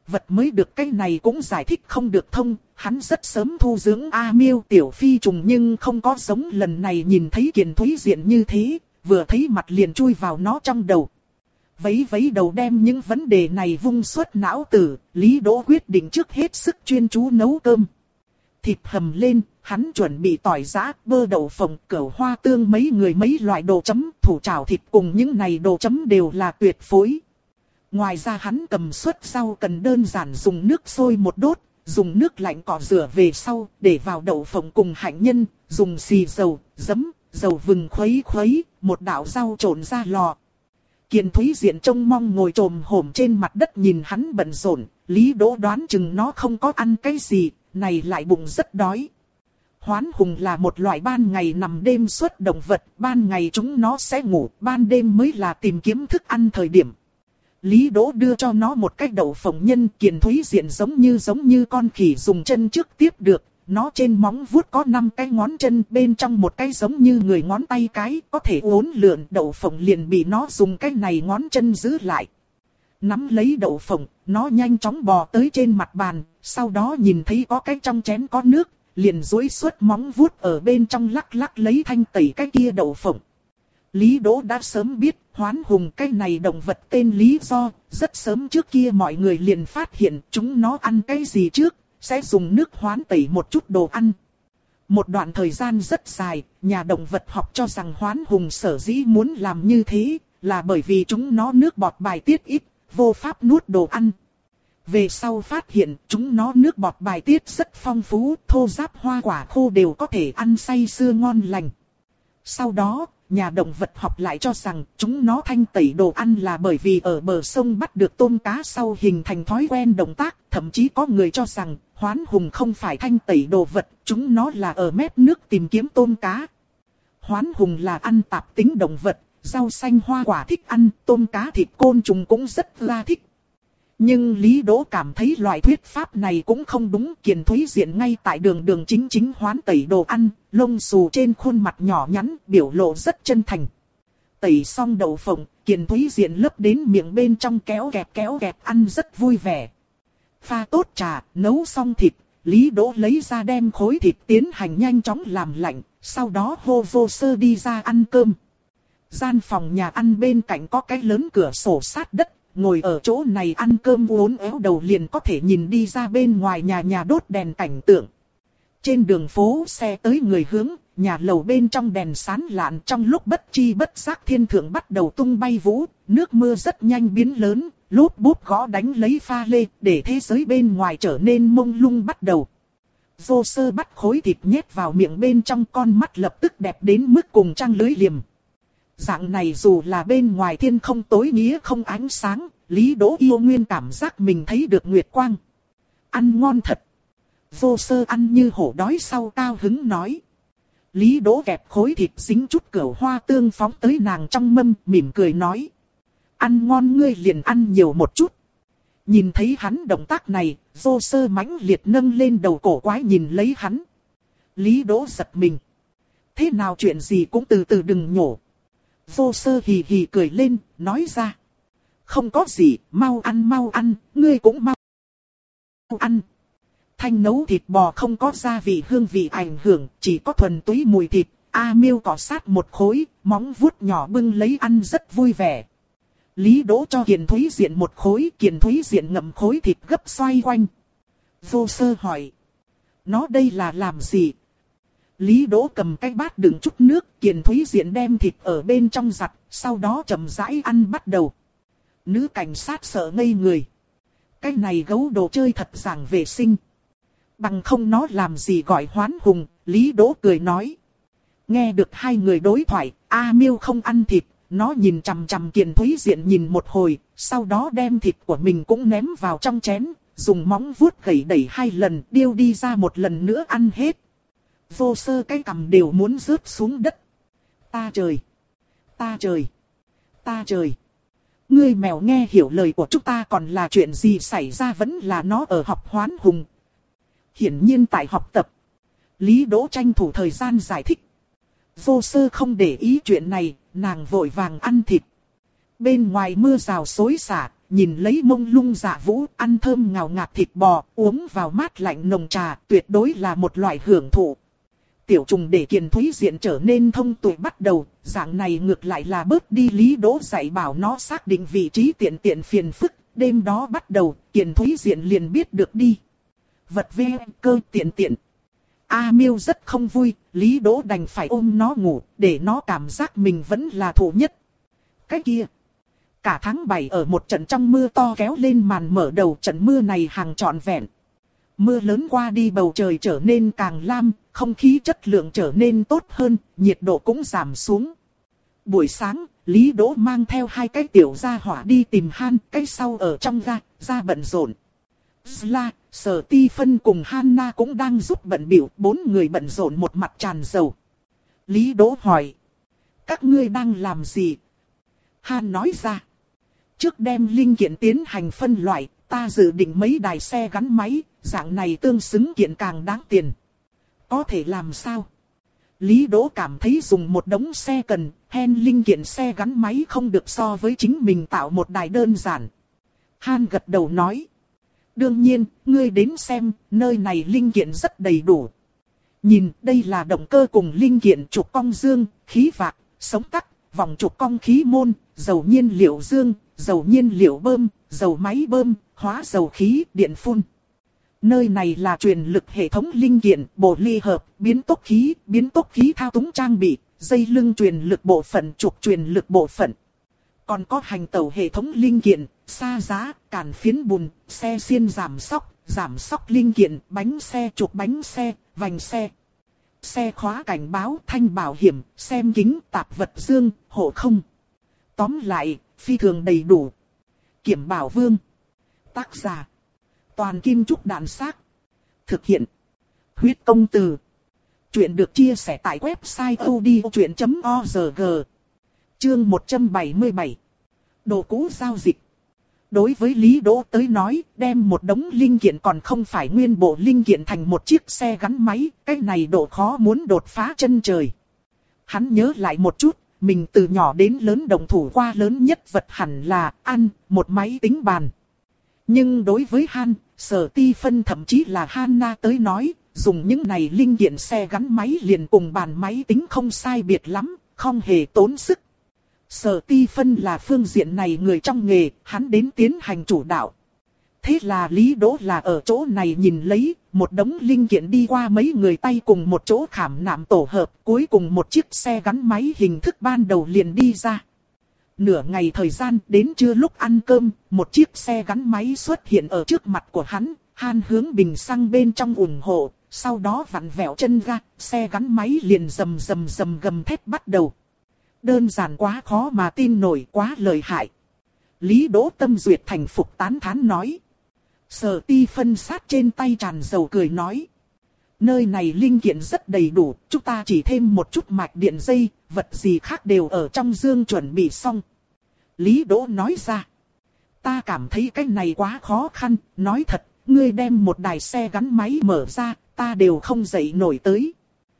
vật mới được, cái này cũng giải thích không được thông. Hắn rất sớm thu dưỡng A Miêu tiểu phi trùng nhưng không có giống lần này nhìn thấy Kiền Thúy Diện như thế, vừa thấy mặt liền chui vào nó trong đầu. Vấy vấy đầu đem những vấn đề này vung suốt não tử, Lý Đỗ quyết định trước hết sức chuyên chú nấu cơm. Thịt hầm lên, hắn chuẩn bị tỏi giã, bơ đậu phộng, cẩu hoa tương mấy người mấy loại đồ chấm, thủ chảo thịt cùng những này đồ chấm đều là tuyệt phối. Ngoài ra hắn cầm suất rau cần đơn giản dùng nước sôi một đốt, dùng nước lạnh cọ rửa về sau, để vào đậu phộng cùng hạnh nhân, dùng xì dầu, giấm, dầu vừng khuấy khuấy, một đạo rau trộn ra lò. Kiền Thúy Diện trông mong ngồi trồm hổm trên mặt đất nhìn hắn bận rộn, Lý Đỗ đoán chừng nó không có ăn cái gì, này lại bụng rất đói. Hoán hùng là một loại ban ngày nằm đêm xuất động vật, ban ngày chúng nó sẽ ngủ, ban đêm mới là tìm kiếm thức ăn thời điểm. Lý Đỗ đưa cho nó một cái đậu phộng nhân, Kiền Thúy Diện giống như giống như con khỉ dùng chân trước tiếp được, nó trên móng vuốt có năm cái ngón chân, bên trong một cái giống như người ngón tay cái, có thể uốn lượn, đậu phộng liền bị nó dùng cái này ngón chân giữ lại. Nắm lấy đậu phộng, nó nhanh chóng bò tới trên mặt bàn, sau đó nhìn thấy có cái trong chén có nước, liền duỗi suốt móng vuốt ở bên trong lắc lắc lấy thanh tẩy cái kia đậu phộng. Lý Đỗ đã sớm biết, Hoán hùng cái này động vật tên lý do, rất sớm trước kia mọi người liền phát hiện chúng nó ăn cái gì trước, sẽ dùng nước hoán tẩy một chút đồ ăn. Một đoạn thời gian rất dài, nhà động vật học cho rằng Hoán hùng sở dĩ muốn làm như thế, là bởi vì chúng nó nước bọt bài tiết ít, vô pháp nuốt đồ ăn. Về sau phát hiện chúng nó nước bọt bài tiết rất phong phú, thô ráp hoa quả khô đều có thể ăn say sưa ngon lành. Sau đó, nhà động vật học lại cho rằng chúng nó thanh tẩy đồ ăn là bởi vì ở bờ sông bắt được tôm cá sau hình thành thói quen động tác. Thậm chí có người cho rằng Hoán hùng không phải thanh tẩy đồ vật, chúng nó là ở mép nước tìm kiếm tôm cá. Hoán hùng là ăn tạp tính động vật, rau xanh hoa quả thích ăn, tôm cá thịt côn trùng cũng rất là thích. Nhưng Lý Đỗ cảm thấy loại thuyết pháp này cũng không đúng. Kiền Thúy Diện ngay tại đường đường chính chính hoán tẩy đồ ăn, lông xù trên khuôn mặt nhỏ nhắn, biểu lộ rất chân thành. Tẩy xong đậu phộng, Kiền Thúy Diện lấp đến miệng bên trong kéo kẹt kéo kẹt ăn rất vui vẻ. Pha tốt trà, nấu xong thịt, Lý Đỗ lấy ra đem khối thịt tiến hành nhanh chóng làm lạnh, sau đó hô Vô Sơ đi ra ăn cơm. Gian phòng nhà ăn bên cạnh có cái lớn cửa sổ sát đất. Ngồi ở chỗ này ăn cơm uốn éo đầu liền có thể nhìn đi ra bên ngoài nhà nhà đốt đèn cảnh tượng. Trên đường phố xe tới người hướng, nhà lầu bên trong đèn sáng lạn, trong lúc bất chi bất giác thiên thượng bắt đầu tung bay vũ, nước mưa rất nhanh biến lớn, lốp bốp gõ đánh lấy pha lê, để thế giới bên ngoài trở nên mông lung bắt đầu. Vô Sơ bắt khối thịt nhét vào miệng bên trong, con mắt lập tức đẹp đến mức cùng trăng lưới liềm. Dạng này dù là bên ngoài thiên không tối nghĩa không ánh sáng, Lý Đỗ yêu nguyên cảm giác mình thấy được nguyệt quang. Ăn ngon thật. Vô Sơ ăn như hổ đói sau cao hứng nói. Lý Đỗ kẹp khối thịt dính chút cẩu hoa tương phóng tới nàng trong mâm, mỉm cười nói. Ăn ngon ngươi liền ăn nhiều một chút. Nhìn thấy hắn động tác này, Vô Sơ mãnh liệt nâng lên đầu cổ quái nhìn lấy hắn. Lý Đỗ giật mình. Thế nào chuyện gì cũng từ từ đừng nhổ. Vô Sơ hì hì cười lên, nói ra. Không có gì, mau ăn mau ăn, ngươi cũng mau ăn. Thanh nấu thịt bò không có gia vị hương vị ảnh hưởng, chỉ có thuần túy mùi thịt. A Miêu cọ sát một khối, móng vuốt nhỏ bưng lấy ăn rất vui vẻ. Lý Đỗ cho Kiền Thúy Diện một khối, Kiền Thúy Diện ngậm khối thịt gấp xoay quanh. Vô Sơ hỏi. Nó đây là làm gì? Lý Đỗ cầm cái bát đựng chút nước, Kiền Thúy Diện đem thịt ở bên trong giặt, sau đó chậm rãi ăn bắt đầu. Nữ cảnh sát sợ ngây người. Cái này gấu đồ chơi thật giảng vệ sinh. Bằng không nó làm gì gọi Hoán hùng, Lý Đỗ cười nói. Nghe được hai người đối thoại, A Miêu không ăn thịt, nó nhìn chằm chằm Kiền Thúy Diện nhìn một hồi, sau đó đem thịt của mình cũng ném vào trong chén, dùng móng vuốt gẩy đẩy hai lần, điêu đi ra một lần nữa ăn hết. Vô Sơ cái cằm đều muốn rớt xuống đất. Ta trời! Ta trời! Ta trời! Ngươi mèo nghe hiểu lời của chúng ta còn là chuyện gì xảy ra, vẫn là nó ở học Hoán hùng. Hiển nhiên tại học tập. Lý Đỗ tranh thủ thời gian giải thích. Vô Sơ không để ý chuyện này, nàng vội vàng ăn thịt. Bên ngoài mưa rào xối xả, nhìn lấy mông lung dạ vũ, ăn thơm ngào ngạt thịt bò, uống vào mát lạnh nồng trà, tuyệt đối là một loại hưởng thụ. Tiểu trùng để Kiền Thúy Diện trở nên thông tuệ bắt đầu, dạng này ngược lại là bớt đi Lý Đỗ dạy bảo nó xác định vị trí tiện tiện phiền phức, đêm đó bắt đầu, Kiền Thúy Diện liền biết được đi. Vật ve cơ tiện tiện. A Miêu rất không vui, Lý Đỗ đành phải ôm nó ngủ, để nó cảm giác mình vẫn là thủ nhất. Cái kia. Cả tháng bảy ở một trận trong mưa to kéo lên màn mở đầu, trận mưa này hàng trọn vẹn. Mưa lớn qua đi, bầu trời trở nên càng lam, không khí chất lượng trở nên tốt hơn, nhiệt độ cũng giảm xuống. Buổi sáng, Lý Đỗ mang theo hai cái tiểu gia hỏa đi tìm Han, cái sau ở trong ga, ra bận rộn. Sla, Sở Ti Phân cùng Hanna cũng đang giúp bận bịu, bốn người bận rộn một mặt tràn dầu. Lý Đỗ hỏi, các ngươi đang làm gì? Han nói ra, trước đem linh kiện tiến hành phân loại, ta dự định mấy đài xe gắn máy, dạng này tương xứng kiện càng đáng tiền. Có thể làm sao? Lý Đỗ cảm thấy dùng một đống xe cần, hen linh kiện xe gắn máy không được so với chính mình tạo một đài đơn giản. Han gật đầu nói, đương nhiên, ngươi đến xem, nơi này linh kiện rất đầy đủ. Nhìn, đây là động cơ cùng linh kiện trục cong dương, khí vạc, sống tắc, vòng trục cong khí môn, dầu nhiên liệu dương, dầu nhiên liệu bơm, dầu máy bơm, hóa dầu khí, điện phun. Nơi này là truyền lực hệ thống linh kiện, bộ ly hợp, biến tốc khí, biến tốc khí thao túng trang bị, dây lưng truyền lực bộ phận, trục truyền lực bộ phận. Còn có hành tàu hệ thống linh kiện, xa giá, cản phiến bùn, xe xiên giảm xóc, giảm xóc linh kiện, bánh xe, trục bánh xe, vành xe. Xe khóa cảnh báo, thanh bảo hiểm, xem kính, tạp vật dương, hộ không. Tóm lại, phi thường đầy đủ. Kiểm Bảo Vương. Tác giả. Toàn Kim Trúc Đạn Xác. Thực hiện. Huyết Công Từ. Chuyện được chia sẻ tại website odchuyện chấm org. Chương một trăm bảy mươi bảy. Đồ cũ giao dịch. Đối với Lý Đỗ tới nói, đem một đống linh kiện còn không phải nguyên bộ linh kiện thành một chiếc xe gắn máy, cái này độ khó muốn đột phá chân trời. Hắn nhớ lại một chút, mình từ nhỏ đến lớn động thủ qua lớn nhất vật hẳn là ăn một máy tính bàn. Nhưng đối với Han, Sở Ti Phân thậm chí là Hanna tới nói, dùng những này linh kiện xe gắn máy liền cùng bàn máy tính không sai biệt lắm, không hề tốn sức. Sở Ti Phân là phương diện này người trong nghề, hắn đến tiến hành chủ đạo. Thế là Lý Đỗ là ở chỗ này nhìn lấy, một đống linh kiện đi qua mấy người tay cùng một chỗ khảm nạm tổ hợp, cuối cùng một chiếc xe gắn máy hình thức ban đầu liền đi ra. Nửa ngày thời gian, đến trưa lúc ăn cơm, một chiếc xe gắn máy xuất hiện ở trước mặt của hắn, Han hướng bình xăng bên trong ủng hộ, sau đó vặn vẹo chân ga, xe gắn máy liền rầm rầm rầm gầm thét bắt đầu. Đơn giản quá khó mà tin nổi, quá lợi hại. Lý Đỗ tâm duyệt thành phục tán thán nói. Sở Ti Phân sát trên tay tràn dầu cười nói. Nơi này linh kiện rất đầy đủ, chúng ta chỉ thêm một chút mạch điện dây, vật gì khác đều ở trong dương chuẩn bị xong. Lý Đỗ nói ra. Ta cảm thấy cái này quá khó khăn, nói thật, ngươi đem một đài xe gắn máy mở ra, ta đều không dậy nổi tới.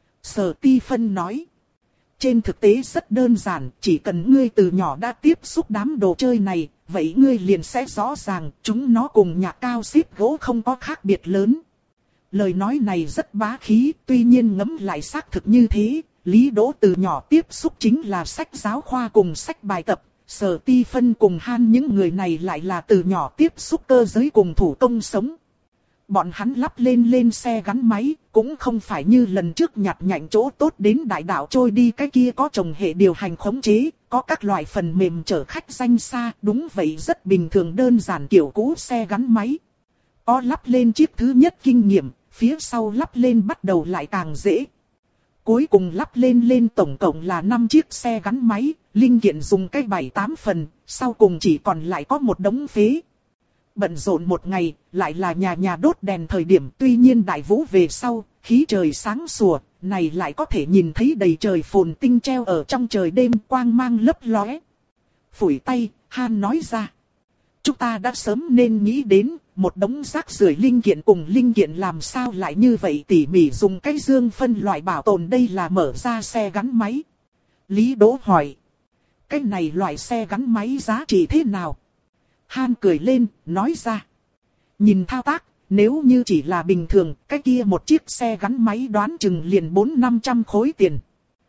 Sở Ti Phân nói. Trên thực tế rất đơn giản, chỉ cần ngươi từ nhỏ đã tiếp xúc đám đồ chơi này, vậy ngươi liền sẽ rõ ràng, chúng nó cùng nhạc cao xíp gỗ không có khác biệt lớn. Lời nói này rất bá khí, tuy nhiên ngẫm lại xác thực như thế, Lý Đỗ từ nhỏ tiếp xúc chính là sách giáo khoa cùng sách bài tập, Sở Ti Phân cùng Han những người này lại là từ nhỏ tiếp xúc cơ giới cùng thủ công sống. Bọn hắn lắp lên lên xe gắn máy, cũng không phải như lần trước nhặt nhạnh chỗ tốt đến đại đạo trôi đi cái kia có trồng hệ điều hành khống chế, có các loại phần mềm chở khách danh xa, đúng vậy rất bình thường đơn giản kiểu cũ xe gắn máy. Có lắp lên chiếc thứ nhất kinh nghiệm, phía sau lắp lên bắt đầu lại càng dễ. Cuối cùng lắp lên lên tổng cộng là năm chiếc xe gắn máy, linh kiện dùng cái bảy tám phần, sau cùng chỉ còn lại có một đống phế. Bận rộn một ngày, lại là nhà nhà đốt đèn thời điểm, tuy nhiên đại vũ về sau, khí trời sáng sủa, này lại có thể nhìn thấy đầy trời phồn tinh treo ở trong trời đêm quang mang lấp lóe. Phủi tay, Han nói ra. Chúng ta đã sớm nên nghĩ đến, một đống rác rưởi linh kiện cùng linh kiện làm sao lại như vậy tỉ mỉ dùng cái dương phân loại bảo tồn, đây là mở ra xe gắn máy. Lý Đỗ hỏi. Cái này loại xe gắn máy giá trị thế nào? Han cười lên, nói ra. Nhìn thao tác, nếu như chỉ là bình thường, cái kia một chiếc xe gắn máy đoán chừng liền bốn năm trăm khối tiền.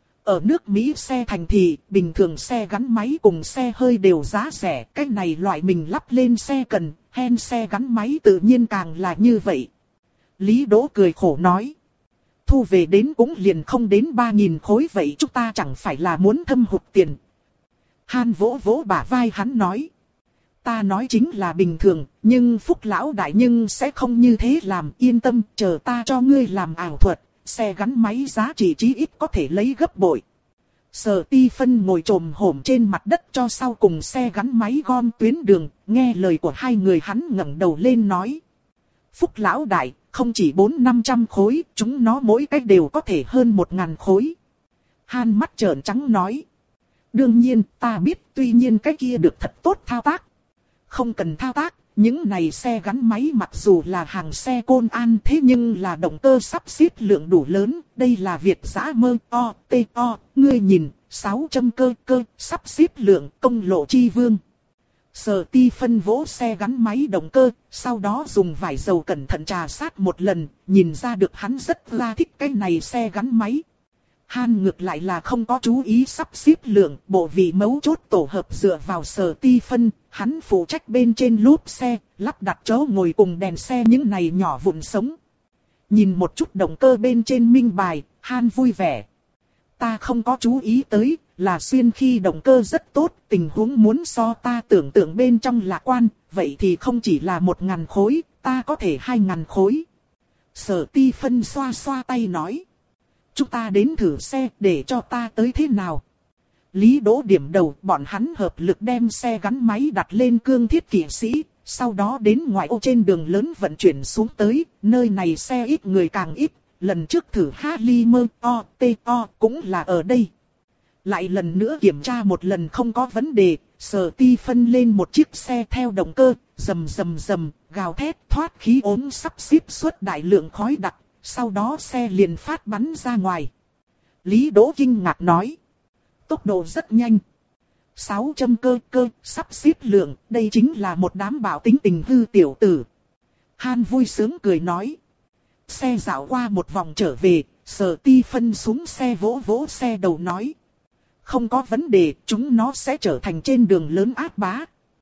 Ở nước Mỹ xe thành thị, bình thường xe gắn máy cùng xe hơi đều giá rẻ, cái này loại mình lắp lên xe cần, hen xe gắn máy tự nhiên càng là như vậy. Lý Đỗ cười khổ nói. Thu về đến cũng liền không đến ba nghìn khối vậy chúng ta chẳng phải là muốn thâm hụt tiền. Han vỗ vỗ bả vai hắn nói. Ta nói chính là bình thường, nhưng Phúc lão đại nhưng sẽ không như thế làm, yên tâm, chờ ta cho ngươi làm ảo thuật, xe gắn máy giá trị chí ít có thể lấy gấp bội. Sở Ti Phân ngồi trồm hổm trên mặt đất cho sau cùng xe gắn máy gom tuyến đường, nghe lời của hai người hắn ngẩng đầu lên nói. Phúc lão đại, không chỉ bốn năm trăm khối, chúng nó mỗi cách đều có thể hơn một ngàn khối. Han mắt trợn trắng nói. Đương nhiên, ta biết, tuy nhiên cái kia được thật tốt thao tác. Không cần thao tác, những này xe gắn máy mặc dù là hàng xe Côn An thế nhưng là động cơ sắp xếp lượng đủ lớn, đây là Việt giã mơ o, tê o, ngươi nhìn, sáu trăm cơ cơ, sắp xếp lượng, công lộ chi vương. Sở Ti Phân vỗ xe gắn máy động cơ, sau đó dùng vải dầu cẩn thận trà sát một lần, nhìn ra được hắn rất là thích cái này xe gắn máy. Han ngược lại là không có chú ý sắp xếp lượng, bộ vị mấu chốt tổ hợp dựa vào Sở Ti Phân, hắn phụ trách bên trên lốp xe, lắp đặt chỗ ngồi cùng đèn xe những này nhỏ vụn sống. Nhìn một chút động cơ bên trên minh bài, Han vui vẻ. Ta không có chú ý tới, là xuyên khi động cơ rất tốt, tình huống muốn so ta tưởng tượng bên trong lạc quan, vậy thì không chỉ là một ngàn khối, ta có thể hai ngàn khối. Sở Ti Phân xoa xoa tay nói. Chúng ta đến thử xe để cho ta tới thế nào. Lý Đỗ điểm đầu, bọn hắn hợp lực đem xe gắn máy đặt lên cương thiết kỵ sĩ, sau đó đến ngoại ô trên đường lớn vận chuyển xuống tới, nơi này xe ít người càng ít, lần trước thử Halimer O, T O cũng là ở đây. Lại lần nữa kiểm tra một lần không có vấn đề, Sở Ti Phân lên một chiếc xe theo động cơ, rầm rầm rầm, gào thét thoát khí ốm sắp xếp suốt đại lượng khói đặc. Sau đó xe liền phát bắn ra ngoài. Lý Đỗ kinh ngạc nói. Tốc độ rất nhanh. sáu trăm cơ cơ, sắp xếp lượng, đây chính là một đám bảo tính tình hư tiểu tử. Han vui sướng cười nói. Xe dạo qua một vòng trở về, Sở Ti Phân xuống xe vỗ vỗ xe đầu nói. Không có vấn đề, chúng nó sẽ trở thành trên đường lớn ác bá.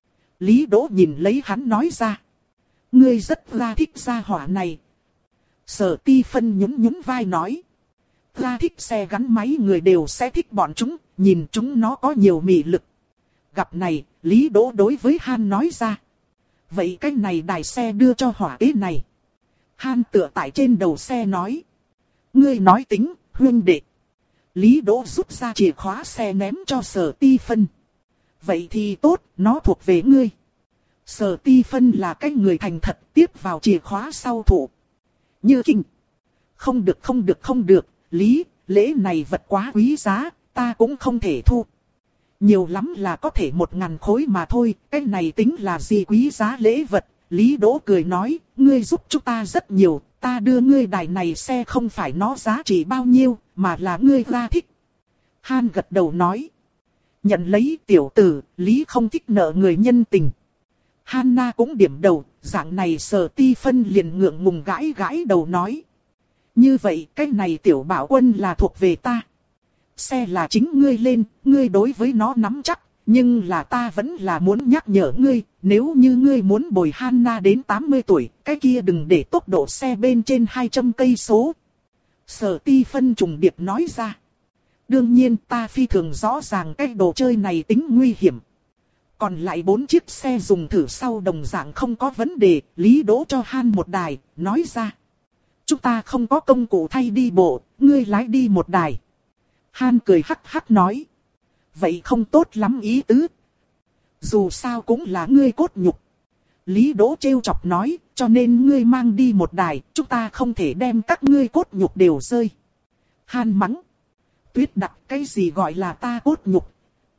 Lý Đỗ nhìn lấy hắn nói ra. Ngươi rất là thích gia hỏa này. Sở Ti Phân nhún nhún vai nói. Ra thích xe gắn máy người đều sẽ thích bọn chúng, nhìn chúng nó có nhiều mị lực. Gặp này, Lý Đỗ đối với Han nói ra. Vậy cái này đài xe đưa cho hỏa kế này. Han tựa tại trên đầu xe nói. Ngươi nói tính, huynh đệ. Lý Đỗ rút ra chìa khóa xe ném cho Sở Ti Phân. Vậy thì tốt, nó thuộc về ngươi. Sở Ti Phân là cái người thành thật, tiếp vào chìa khóa sau thụ. Như kinh. Không được không được không được, Lý, lễ này vật quá quý giá, ta cũng không thể thu. Nhiều lắm là có thể một ngàn khối mà thôi, cái này tính là gì quý giá lễ vật. Lý Đỗ cười nói, ngươi giúp chúng ta rất nhiều, ta đưa ngươi đài này xe không phải nó giá trị bao nhiêu, mà là ngươi ra thích. Han gật đầu nói. Nhận lấy tiểu tử, Lý không thích nợ người nhân tình. Hanna cũng điểm đầu, dạng này Sở Ti Phân liền ngượng ngùng gãi gãi đầu nói. Như vậy cái này tiểu bảo quân là thuộc về ta. Xe là chính ngươi lên, ngươi đối với nó nắm chắc, nhưng là ta vẫn là muốn nhắc nhở ngươi, nếu như ngươi muốn bồi Hanna đến tám mươi tuổi, cái kia đừng để tốc độ xe bên trên hai trăm cây số. Sở Ti Phân trùng điệp nói ra. Đương nhiên ta phi thường rõ ràng cái đồ chơi này tính nguy hiểm. Còn lại bốn chiếc xe dùng thử sau đồng dạng không có vấn đề, Lý Đỗ cho Han một đài, nói ra. Chúng ta không có công cụ thay đi bộ, ngươi lái đi một đài. Han cười hắc hắc nói. Vậy không tốt lắm ý tứ. Dù sao cũng là ngươi cốt nhục. Lý Đỗ trêu chọc nói, cho nên ngươi mang đi một đài, chúng ta không thể đem các ngươi cốt nhục đều rơi. Han mắng. Tuyết Đặc, cái gì gọi là ta cốt nhục?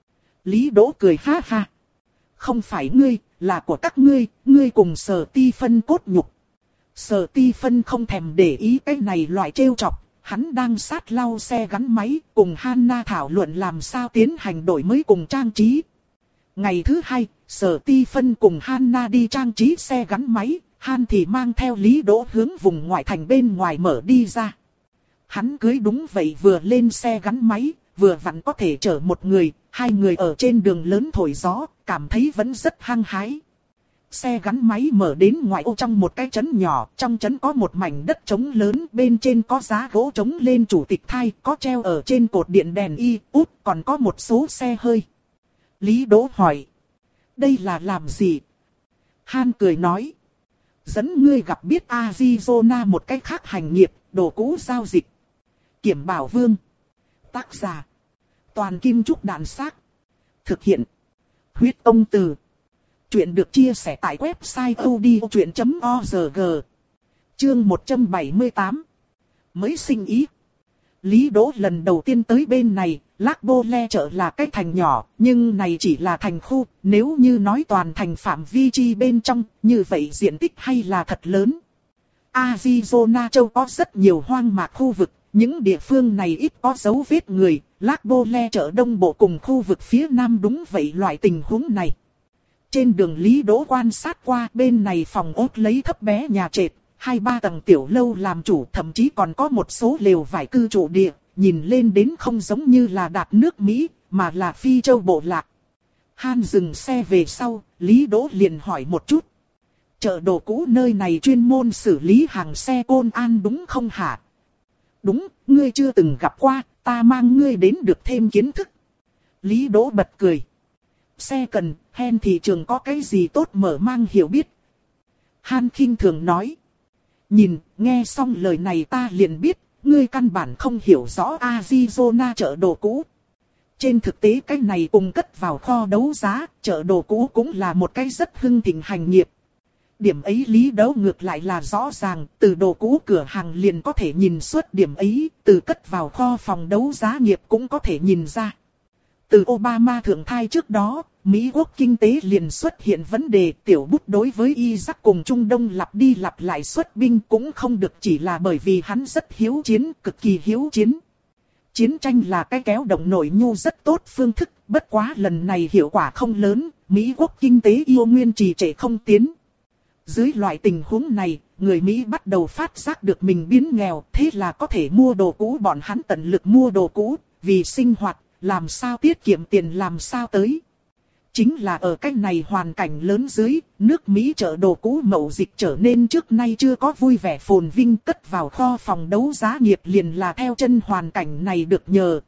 Lý Đỗ cười ha ha. Không phải ngươi, là của các ngươi, ngươi cùng Sở Ti Phân cốt nhục. Sở Ti Phân không thèm để ý cái này loại trêu chọc, hắn đang sát lau xe gắn máy cùng Hanna thảo luận làm sao tiến hành đổi mới cùng trang trí. Ngày thứ hai, Sở Ti Phân cùng Hanna đi trang trí xe gắn máy, Han thì mang theo Lý Đỗ hướng vùng ngoại thành bên ngoài mở đi ra. Hắn cưới đúng vậy vừa lên xe gắn máy, vừa vặn có thể chở một người, hai người ở trên đường lớn thổi gió, cảm thấy vẫn rất hăng hái. Xe gắn máy mở đến ngoại ô trong một cái trấn nhỏ, trong trấn có một mảnh đất trống lớn, bên trên có giá gỗ trống lên chủ tịch thai, có treo ở trên cột điện đèn y, út, còn có một số xe hơi. Lý Đỗ hỏi, đây là làm gì? Han cười nói, dẫn ngươi gặp biết Arizona một cách khác hành nghiệp, đồ cũ giao dịch. Kiểm Bảo Vương. Tác giả, Toàn Kim Trúc Đạn Xác. Thực hiện, Huyết Công Từ. Chuyện được chia sẻ tại website odchuyện chấm org. Chương một trăm bảy mươi tám. Mới sinh ý. Lý Đỗ lần đầu tiên tới bên này, Lác Bô Le chợ là cái thành nhỏ, nhưng này chỉ là thành khu, nếu như nói toàn thành phạm vi chi bên trong, như vậy diện tích hay là thật lớn. Arizona châu có rất nhiều hoang mạc khu vực, những địa phương này ít có dấu vết người, Lác Bô Le chợ đông bộ cùng khu vực phía nam đúng vậy loại tình huống này. Trên đường Lý Đỗ quan sát qua bên này phòng ốt lấy thấp bé nhà trệt, hai ba tầng tiểu lâu làm chủ, thậm chí còn có một số lều vải cư trụ địa, nhìn lên đến không giống như là đạt nước Mỹ, mà là Phi Châu bộ lạc. Han dừng xe về sau, Lý Đỗ liền hỏi một chút. Chợ đồ cũ nơi này chuyên môn xử lý hàng xe côn an đúng không hả? Đúng, ngươi chưa từng gặp qua, ta mang ngươi đến được thêm kiến thức. Lý Đỗ bật cười. Xe cần, hen thị trường có cái gì tốt mở mang hiểu biết. Han khinh thường nói. Nhìn, nghe xong lời này ta liền biết, ngươi căn bản không hiểu rõ Arizona chợ đồ cũ. Trên thực tế cái này cùng cất vào kho đấu giá, chợ đồ cũ cũng là một cái rất hưng thịnh hành nghiệp. Điểm ấy Lý Đỗ ngược lại là rõ ràng, từ đồ cũ cửa hàng liền có thể nhìn suốt điểm ấy, từ cất vào kho phòng đấu giá nghiệp cũng có thể nhìn ra. Từ Obama thượng thai trước đó, Mỹ quốc kinh tế liền xuất hiện vấn đề, tiểu bút đối với Iraq cùng Trung Đông lặp đi lặp lại xuất binh cũng không được, chỉ là bởi vì hắn rất hiếu chiến, cực kỳ hiếu chiến. Chiến tranh là cái kéo động nội nhu rất tốt phương thức, bất quá lần này hiệu quả không lớn, Mỹ quốc kinh tế yêu nguyên trì trệ không tiến. Dưới loại tình huống này, người Mỹ bắt đầu phát giác được mình biến nghèo, thế là có thể mua đồ cũ, bọn hắn tận lực mua đồ cũ, vì sinh hoạt, làm sao tiết kiệm tiền làm sao tới. Chính là ở cách này hoàn cảnh lớn dưới, nước Mỹ chợ đồ cũ mậu dịch trở nên trước nay chưa có vui vẻ phồn vinh, cất vào kho phòng đấu giá nghiệp liền là theo chân hoàn cảnh này được nhờ.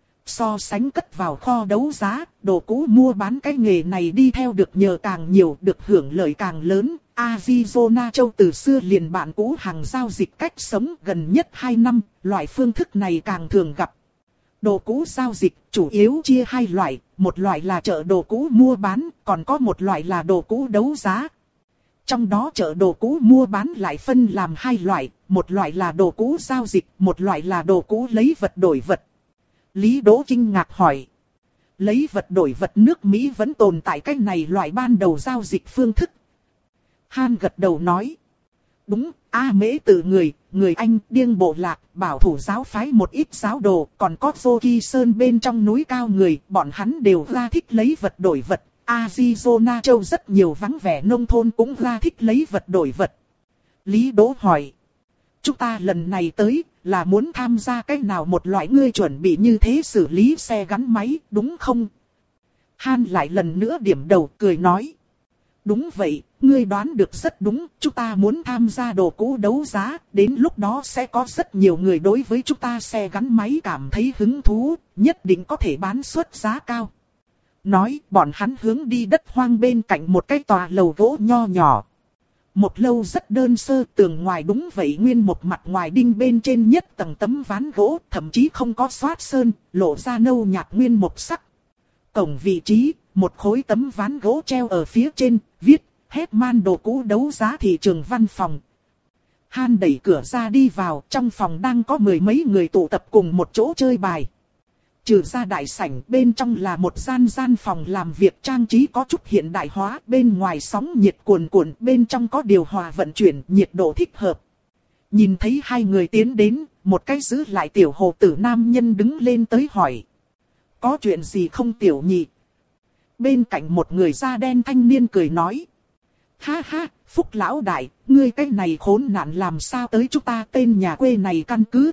So sánh cất vào kho đấu giá, đồ cũ mua bán cái nghề này đi theo được nhờ càng nhiều, được hưởng lợi càng lớn. Arizona châu từ xưa liền bạn cũ hàng giao dịch cách sống gần nhất hai năm, loại phương thức này càng thường gặp. Đồ cũ giao dịch chủ yếu chia hai loại, một loại là chợ đồ cũ mua bán, còn có một loại là đồ cũ đấu giá. Trong đó chợ đồ cũ mua bán lại phân làm hai loại, một loại là đồ cũ giao dịch, một loại là đồ cũ lấy vật đổi vật. Lý Đỗ kinh ngạc hỏi. Lấy vật đổi vật nước Mỹ vẫn tồn tại cái này loại ban đầu giao dịch phương thức. Han gật đầu nói. Đúng, A Mễ tự người, người Anh, điên bộ lạc, bảo thủ giáo phái một ít giáo đồ, còn có Zoki Sơn bên trong núi cao người, bọn hắn đều ra thích lấy vật đổi vật. Arizona châu rất nhiều vắng vẻ nông thôn cũng ra thích lấy vật đổi vật. Lý Đỗ hỏi. Chúng ta lần này tới, là muốn tham gia cách nào một loại ngươi chuẩn bị như thế xử lý xe gắn máy, đúng không? Han lại lần nữa điểm đầu cười nói. Đúng vậy, ngươi đoán được rất đúng, chúng ta muốn tham gia đồ cũ đấu giá, đến lúc đó sẽ có rất nhiều người đối với chúng ta xe gắn máy cảm thấy hứng thú, nhất định có thể bán suất giá cao. Nói, bọn hắn hướng đi đất hoang bên cạnh một cái tòa lầu gỗ nho nhỏ. Một lâu rất đơn sơ, tường ngoài đúng vậy nguyên một mặt ngoài đinh bên trên nhất tầng tấm ván gỗ, thậm chí không có xoát sơn, lộ ra nâu nhạt nguyên một sắc. Cổng vị trí, một khối tấm ván gỗ treo ở phía trên, viết, Hetman đồ cũ đấu giá thị trường văn phòng. Han đẩy cửa ra đi vào, trong phòng đang có mười mấy người tụ tập cùng một chỗ chơi bài. Trừ ra đại sảnh, bên trong là một gian gian phòng làm việc trang trí có chút hiện đại hóa, bên ngoài sóng nhiệt cuồn cuộn, bên trong có điều hòa vận chuyển, nhiệt độ thích hợp. Nhìn thấy hai người tiến đến, một cái giữ lại tiểu hồ tử nam nhân đứng lên tới hỏi. Có chuyện gì không tiểu nhị? Bên cạnh một người da đen thanh niên cười nói. Ha ha, Phúc lão đại, ngươi cái này khốn nạn làm sao tới chúng ta tên nhà quê này căn cứ.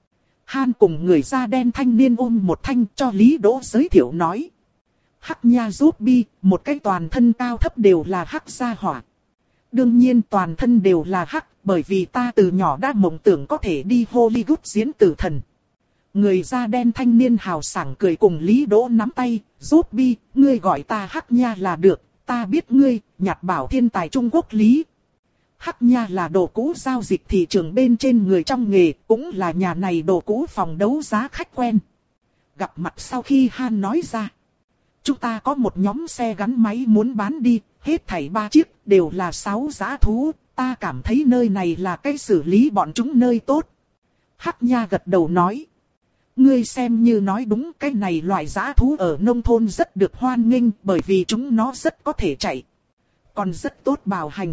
Han cùng người da đen thanh niên ôm một thanh cho Lý Đỗ giới thiệu nói. Hắc nha giúp bi, một cái toàn thân cao thấp đều là hắc gia hỏa. Đương nhiên toàn thân đều là hắc, bởi vì ta từ nhỏ đã mộng tưởng có thể đi Hollywood diễn tử thần. Người da đen thanh niên hào sảng cười cùng Lý Đỗ nắm tay, giúp bi, ngươi gọi ta Hắc nha là được, ta biết ngươi, nhặt bảo thiên tài Trung Quốc Lý. Hắc nha là đồ cũ giao dịch thị trường bên trên người trong nghề, cũng là nhà này đồ cũ phòng đấu giá khách quen. Gặp mặt sau khi Han nói ra. Chúng ta có một nhóm xe gắn máy muốn bán đi, hết thảy ba chiếc, đều là sáu dã thú, ta cảm thấy nơi này là cái xử lý bọn chúng nơi tốt. Hắc nha gật đầu nói. Ngươi xem như nói đúng, cái này loại dã thú ở nông thôn rất được hoan nghênh bởi vì chúng nó rất có thể chạy. Còn rất tốt bảo hành.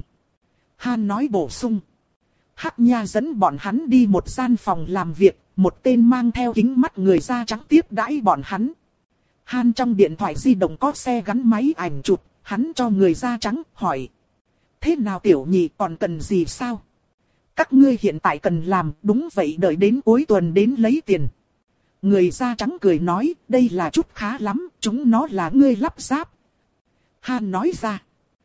Han nói bổ sung. Hắc nha dẫn bọn hắn đi một gian phòng làm việc, một tên mang theo kính mắt người da trắng tiếp đãi bọn hắn. Han trong điện thoại di động có xe gắn máy ảnh chụp, hắn cho người da trắng hỏi. Thế nào tiểu nhị còn cần gì sao? Các ngươi hiện tại cần làm, đúng vậy đợi đến cuối tuần đến lấy tiền. Người da trắng cười nói, đây là chút khá lắm, chúng nó là ngươi lắp ráp. Han nói ra.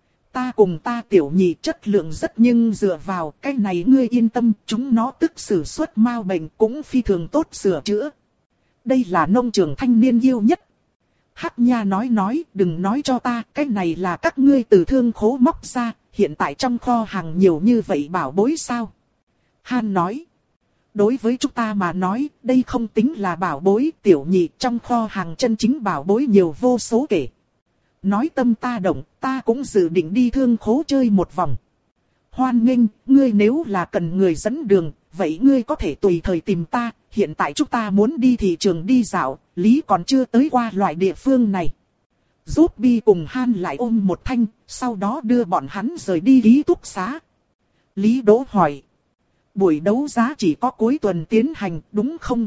Ta cùng ta tiểu nhị chất lượng rất nhưng dựa vào cái này ngươi yên tâm, chúng nó tức xử xuất mau bệnh cũng phi thường tốt sửa chữa. Đây là nông trường thanh niên yêu nhất. Hắc nha nói nói, đừng nói cho ta, cái này là các ngươi từ thương khố móc ra, hiện tại trong kho hàng nhiều như vậy bảo bối sao? Han nói, đối với chúng ta mà nói, đây không tính là bảo bối, tiểu nhị trong kho hàng chân chính bảo bối nhiều vô số kể. Nói tâm ta động, ta cũng dự định đi thương khố chơi một vòng. Hoan nghênh, ngươi nếu là cần người dẫn đường, vậy ngươi có thể tùy thời tìm ta, hiện tại chúng ta muốn đi thị trường đi dạo, Lý còn chưa tới qua loại địa phương này. Giúp bi cùng Han lại ôm một thanh, sau đó đưa bọn hắn rời đi ký túc xá. Lý Đỗ hỏi. Buổi đấu giá chỉ có cuối tuần tiến hành, đúng không?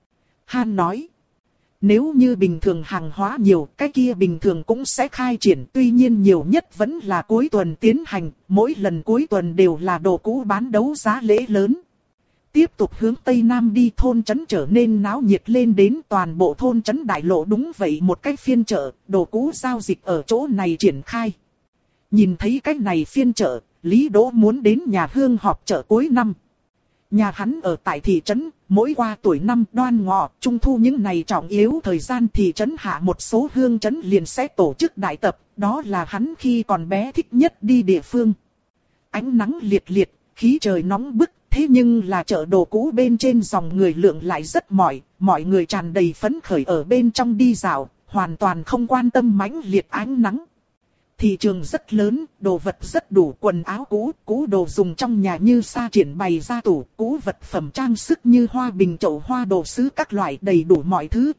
Han nói. Nếu như bình thường hàng hóa nhiều, cái kia bình thường cũng sẽ khai triển. Tuy nhiên nhiều nhất vẫn là cuối tuần tiến hành, mỗi lần cuối tuần đều là đồ cũ bán đấu giá lễ lớn. Tiếp tục hướng Tây Nam đi, thôn trấn trở nên náo nhiệt lên đến toàn bộ thôn trấn đại lộ, đúng vậy một cái phiên chợ, đồ cũ giao dịch ở chỗ này triển khai. Nhìn thấy cái này phiên chợ, Lý Đỗ muốn đến nhà Hương họp chợ cuối năm. Nhà hắn ở tại thị trấn, mỗi qua tuổi năm Đoan Ngọ, Trung Thu những ngày trọng yếu thời gian thị trấn hạ một số hương trấn liền sẽ tổ chức đại tập, đó là hắn khi còn bé thích nhất đi địa phương. Ánh nắng liệt liệt, khí trời nóng bức, thế nhưng là chợ đồ cũ bên trên dòng người lượng lại rất mỏi, mọi người tràn đầy phấn khởi ở bên trong đi dạo, hoàn toàn không quan tâm mãnh liệt ánh nắng. Thị trường rất lớn, đồ vật rất đủ, quần áo cũ, cũ đồ dùng trong nhà như sa triển bày ra tủ, cũ vật phẩm trang sức như hoa bình chậu hoa đồ sứ các loại đầy đủ mọi thứ.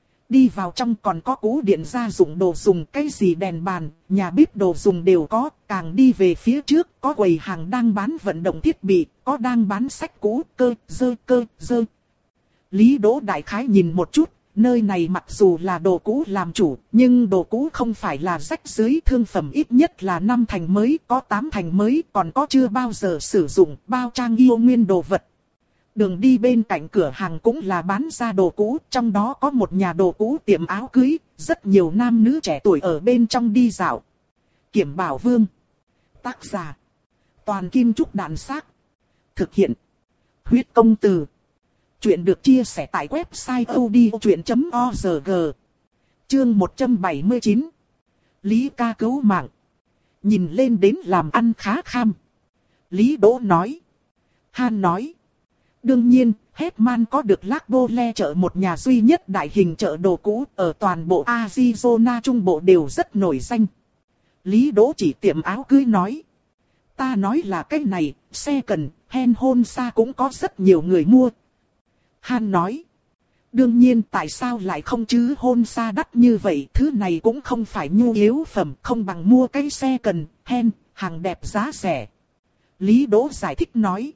Đi vào trong còn có cũ điện gia dụng đồ dùng, cái gì đèn bàn, nhà bếp đồ dùng đều có, càng đi về phía trước có quầy hàng đang bán vận động thiết bị, có đang bán sách cũ, cơ, dơ, cơ, dơ. Lý Đỗ đại khái nhìn một chút. Nơi này mặc dù là đồ cũ làm chủ, nhưng đồ cũ không phải là rách dưới, thương phẩm ít nhất là năm thành mới, có tám thành mới, còn có chưa bao giờ sử dụng, bao trang yêu nguyên đồ vật. Đường đi bên cạnh cửa hàng cũng là bán ra đồ cũ, trong đó có một nhà đồ cũ tiệm áo cưới, rất nhiều nam nữ trẻ tuổi ở bên trong đi dạo. Kiểm Bảo Vương. Tác giả. Toàn Kim Trúc Đàn Xác. Thực hiện. Huyết Công Từ. Chuyện được chia sẻ tại website odchuyện chấm org. Chương một trăm bảy mươi chín. Lý ca cứu mạng. Nhìn lên đến làm ăn khá kham. Lý Đỗ nói. Han nói. Đương nhiên, Hetman có được Lacbole chợ, một nhà duy nhất đại hình chợ đồ cũ ở toàn bộ Arizona Trung Bộ đều rất nổi danh. Lý Đỗ chỉ tiệm áo cưới nói. Ta nói là cái này, xe cần, hen hôn xa cũng có rất nhiều người mua. Han nói. Đương nhiên tại sao lại không chứ, hôn xa đắt như vậy, thứ này cũng không phải nhu yếu phẩm, không bằng mua cái xe cần, hen, hàng đẹp giá rẻ. Lý Đỗ giải thích nói.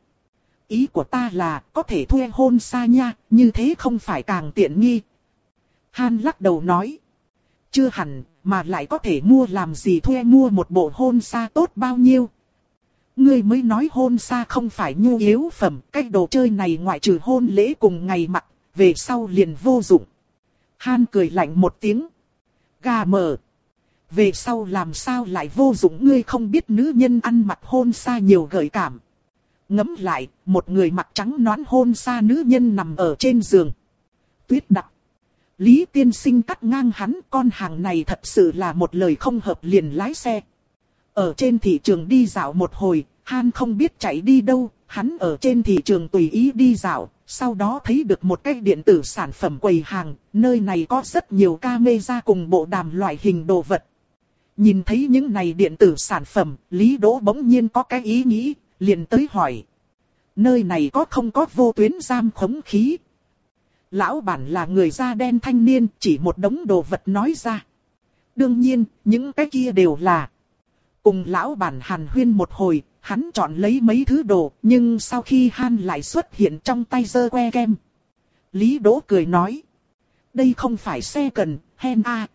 Ý của ta là có thể thuê hôn xa nha, như thế không phải càng tiện nghi. Han lắc đầu nói. Chưa hẳn, mà lại có thể mua làm gì thuê mua một bộ hôn sa tốt bao nhiêu. Ngươi mới nói hôn sa không phải nhu yếu phẩm, cái đồ chơi này ngoại trừ hôn lễ cùng ngày mặc, về sau liền vô dụng. Han cười lạnh một tiếng. Gà mờ. Về sau làm sao lại vô dụng, ngươi không biết nữ nhân ăn mặc hôn sa nhiều gợi cảm. Ngẫm lại, một người mặc trắng nõn hôn sa nữ nhân nằm ở trên giường. Tuyết đặc. Lý tiên sinh cắt ngang hắn, con hàng này thật sự là một lời không hợp liền lái xe. Ở trên thị trường đi dạo một hồi, Han không biết chạy đi đâu, hắn ở trên thị trường tùy ý đi dạo, sau đó thấy được một cái điện tử sản phẩm quầy hàng, nơi này có rất nhiều camera cùng bộ đàm loại hình đồ vật. Nhìn thấy những này điện tử sản phẩm, Lý Đỗ bỗng nhiên có cái ý nghĩ, liền tới hỏi. Nơi này có không có vô tuyến giam khống khí? Lão bản là người da đen thanh niên, chỉ một đống đồ vật nói ra. Đương nhiên, những cái kia đều là. Cùng lão bản hàn huyên một hồi, hắn chọn lấy mấy thứ đồ, nhưng sau khi Han lại xuất hiện trong tay giơ que kem. Lý Đỗ cười nói. Đây không phải xe cần, hen a.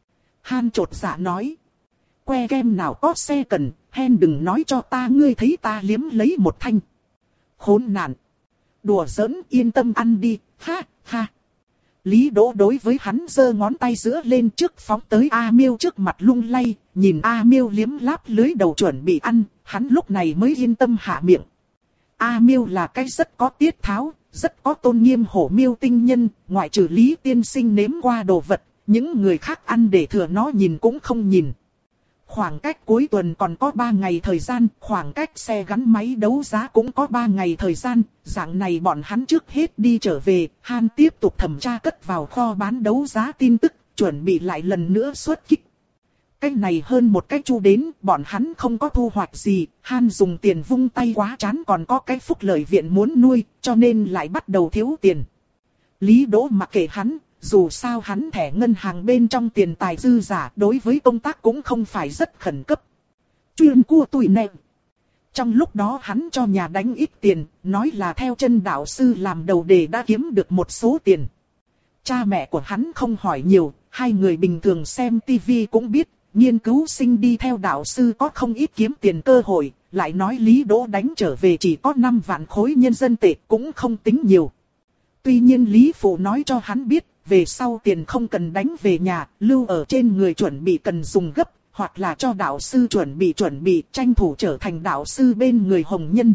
Han chột dạ nói. Que kem nào có xe cần, hen đừng nói cho ta, ngươi thấy ta liếm lấy một thanh. Khốn nạn. Đùa giỡn, yên tâm ăn đi, ha, ha. Lý Đỗ đối với hắn giơ ngón tay giữa lên trước phóng tới A Miêu trước mặt lung lay, nhìn A Miêu liếm láp lưới đầu chuẩn bị ăn, hắn lúc này mới yên tâm hạ miệng. A Miêu là cái rất có tiết tháo, rất có tôn nghiêm hổ miêu tinh nhân, ngoại trừ Lý tiên sinh nếm qua đồ vật, những người khác ăn để thừa nó nhìn cũng không nhìn. Khoảng cách cuối tuần còn có ba ngày thời gian, khoảng cách xe gắn máy đấu giá cũng có ba ngày thời gian, dạng này bọn hắn trước hết đi trở về, Han tiếp tục thẩm tra cất vào kho bán đấu giá tin tức, chuẩn bị lại lần nữa xuất kích. Cái này hơn một cái chu đến, bọn hắn không có thu hoạch gì, Han dùng tiền vung tay quá chán, còn có cái phúc lợi viện muốn nuôi, cho nên lại bắt đầu thiếu tiền. Lý Đỗ mặc kệ hắn. Dù sao hắn thẻ ngân hàng bên trong tiền tài dư giả, đối với công tác cũng không phải rất khẩn cấp. Chuyên cua tụi nệm. Trong lúc đó hắn cho nhà đánh ít tiền, nói là theo chân đạo sư làm đầu đề đã kiếm được một số tiền. Cha mẹ của hắn không hỏi nhiều, hai người bình thường xem tivi cũng biết, nghiên cứu sinh đi theo đạo sư có không ít kiếm tiền cơ hội, lại nói Lý Đỗ đánh trở về chỉ có năm vạn khối nhân dân tệ cũng không tính nhiều. Tuy nhiên Lý Phụ nói cho hắn biết, về sau tiền không cần đánh về nhà, lưu ở trên người chuẩn bị cần dùng gấp, hoặc là cho đạo sư chuẩn bị chuẩn bị tranh thủ trở thành đạo sư bên người hồng nhân.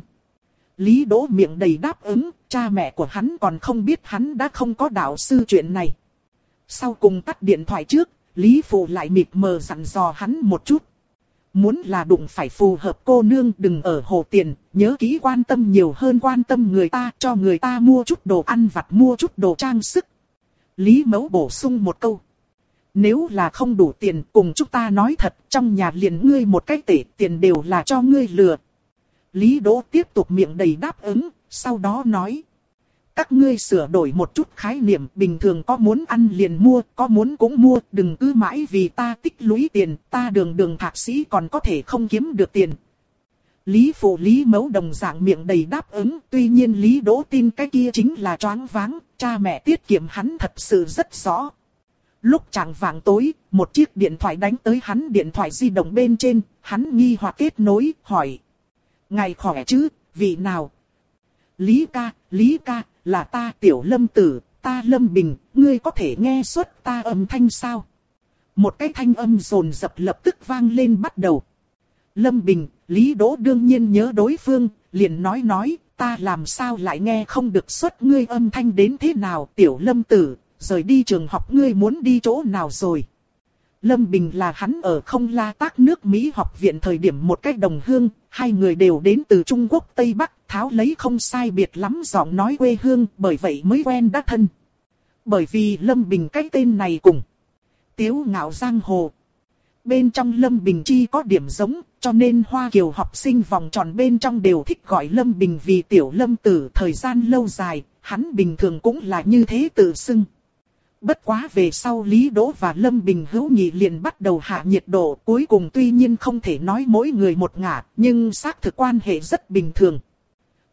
Lý Đỗ miệng đầy đáp ứng, cha mẹ của hắn còn không biết hắn đã không có đạo sư chuyện này. Sau cùng tắt điện thoại trước, Lý Phụ lại mịt mờ dặn dò hắn một chút. Muốn là đụng phải phù hợp cô nương đừng ở hồ tiền, nhớ kỹ quan tâm nhiều hơn quan tâm người ta, cho người ta mua chút đồ ăn vặt, mua chút đồ trang sức. Lý Mẫu bổ sung một câu. Nếu là không đủ tiền cùng chúng ta nói thật, trong nhà liền ngươi một cái tể tiền đều là cho ngươi lừa. Lý Đỗ tiếp tục miệng đầy đáp ứng, sau đó nói. Các ngươi sửa đổi một chút khái niệm, bình thường có muốn ăn liền mua, có muốn cũng mua, đừng cứ mãi vì ta tích lũy tiền, ta đường đường thạc sĩ còn có thể không kiếm được tiền. Lý Phụ Lý Mẫu đồng dạng miệng đầy đáp ứng, tuy nhiên Lý Đỗ tin cái kia chính là choáng váng, cha mẹ tiết kiệm hắn thật sự rất rõ. Lúc chạng vạng tối, một chiếc điện thoại đánh tới hắn điện thoại di động bên trên, hắn nghi hoặc kết nối, hỏi. Ngài khỏe chứ, vị nào? Lý ca, Lý ca, là ta Tiểu Lâm Tử, ta Lâm Bình, ngươi có thể nghe xuất ta âm thanh sao? Một cái thanh âm rồn rập lập tức vang lên bắt đầu. Lâm Bình, Lý Đỗ đương nhiên nhớ đối phương, liền nói nói, ta làm sao lại nghe không được xuất ngươi âm thanh đến thế nào, Tiểu Lâm Tử, rời đi trường học ngươi muốn đi chỗ nào rồi? Lâm Bình là hắn ở Không La Tác nước Mỹ học viện thời điểm một cách đồng hương, hai người đều đến từ Trung Quốc Tây Bắc, tháo lấy không sai biệt lắm giọng nói quê hương, bởi vậy mới quen đã thân. Bởi vì Lâm Bình cái tên này cùng Tiếu Ngạo Giang Hồ. Bên trong Lâm Bình chi có điểm giống, cho nên Hoa Kiều học sinh vòng tròn bên trong đều thích gọi Lâm Bình vì Tiểu Lâm Tử. Thời gian lâu dài, hắn bình thường cũng là như thế tự xưng. Bất quá về sau Lý Đỗ và Lâm Bình hữu nghị liền bắt đầu hạ nhiệt độ, cuối cùng tuy nhiên không thể nói mỗi người một ngả, nhưng xác thực quan hệ rất bình thường.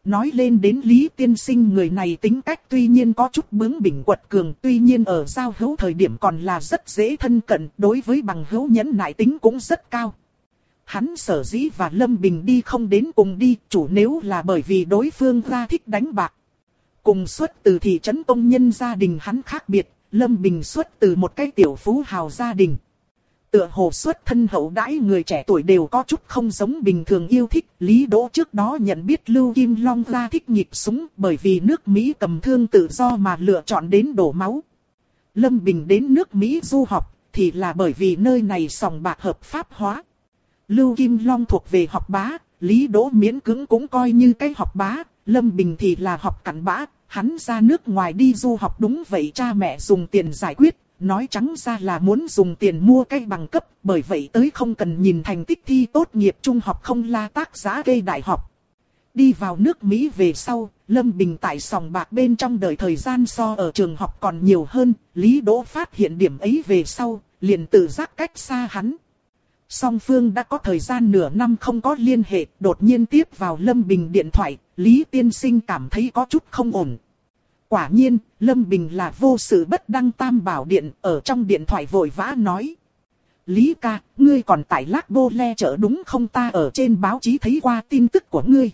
Nói lên đến Lý tiên sinh người này tính cách tuy nhiên có chút bướng bỉnh quật cường, tuy nhiên ở giao hữu thời điểm còn là rất dễ thân cận, đối với bằng hữu nhẫn nại tính cũng rất cao. Hắn sở dĩ và Lâm Bình đi không đến cùng đi, chủ nếu là bởi vì đối phương ra thích đánh bạc. Cùng xuất từ thị trấn công nhân gia đình hắn khác biệt, Lâm Bình xuất từ một cái tiểu phú hào gia đình. Tựa hồ xuất thân hậu đãi người trẻ tuổi đều có chút không giống bình thường yêu thích. Lý Đỗ trước đó nhận biết Lưu Kim Long ra thích nhịp súng bởi vì nước Mỹ cầm thương tự do mà lựa chọn đến đổ máu. Lâm Bình đến nước Mỹ du học thì là bởi vì nơi này sòng bạc hợp pháp hóa. Lưu Kim Long thuộc về học bá, Lý Đỗ miễn cưỡng cũng coi như cái học bá, Lâm Bình thì là học cặn bã. Hắn ra nước ngoài đi du học đúng vậy, cha mẹ dùng tiền giải quyết. Nói trắng ra là muốn dùng tiền mua cái bằng cấp, bởi vậy tới không cần nhìn thành tích thi tốt nghiệp trung học không la tác giá gây đại học. Đi vào nước Mỹ về sau, Lâm Bình tại sòng bạc bên trong đời thời gian so ở trường học còn nhiều hơn, Lý Đỗ phát hiện điểm ấy về sau, liền tự giác cách xa hắn. Song phương đã có thời gian nửa năm không có liên hệ, đột nhiên tiếp vào Lâm Bình điện thoại, Lý tiên sinh cảm thấy có chút không ổn. Quả nhiên, Lâm Bình là vô sự bất đăng tam bảo điện, ở trong điện thoại vội vã nói. Lý ca, ngươi còn tại Lác Bô Le chợ đúng không, ta ở trên báo chí thấy qua tin tức của ngươi.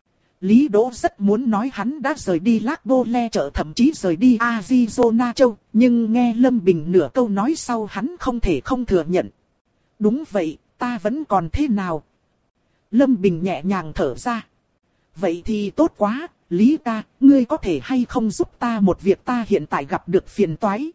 Lý Đỗ rất muốn nói hắn đã rời đi Lác Bô Le chợ, thậm chí rời đi Arizona châu, nhưng nghe Lâm Bình nửa câu nói sau hắn không thể không thừa nhận. Đúng vậy, ta vẫn còn thế nào? Lâm Bình nhẹ nhàng thở ra. Vậy thì tốt quá. Lý ca, ngươi có thể hay không giúp ta một việc, ta hiện tại gặp được phiền toái.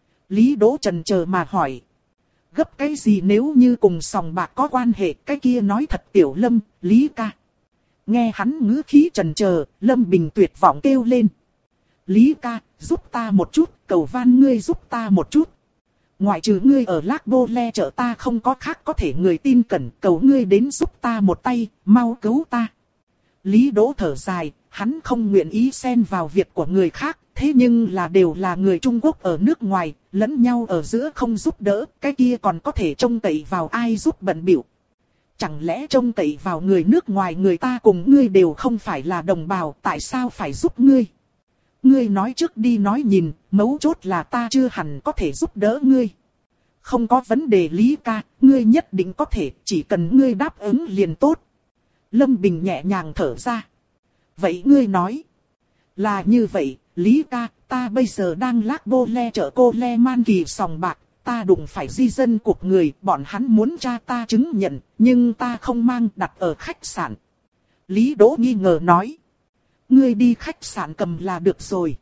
Lý Đỗ chần chờ mà hỏi. Gấp cái gì, nếu như cùng sòng bạc có quan hệ, cái kia nói thật tiểu Lâm, Lý ca. Nghe hắn ngữ khí chần chờ, Lâm Bình tuyệt vọng kêu lên. Lý ca, giúp ta một chút, cầu van ngươi giúp ta một chút. Ngoại trừ ngươi ở Lác Bô Le chợ ta không có khác có thể người tin cẩn, cầu ngươi đến giúp ta một tay, mau cứu ta. Lý Đỗ thở dài, hắn không nguyện ý xen vào việc của người khác, thế nhưng là đều là người Trung Quốc ở nước ngoài, lẫn nhau ở giữa không giúp đỡ, cái kia còn có thể trông cậy vào ai giúp bận bịu. Chẳng lẽ trông cậy vào người nước ngoài, người ta cùng ngươi đều không phải là đồng bào, tại sao phải giúp ngươi? Ngươi nói trước đi nói nhìn, mấu chốt là ta chưa hẳn có thể giúp đỡ ngươi. Không có vấn đề Lý ca, ngươi nhất định có thể, chỉ cần ngươi đáp ứng liền tốt. Lâm Bình nhẹ nhàng thở ra. Vậy ngươi nói. Là như vậy, Lý ca, ta bây giờ đang Lác Bô Le chợ cô Le Man Kỳ sòng bạc, ta đụng phải di dân cuộc người, bọn hắn muốn tra ta chứng nhận, nhưng ta không mang, đặt ở khách sạn. Lý Đỗ nghi ngờ nói. Ngươi đi khách sạn cầm là được rồi.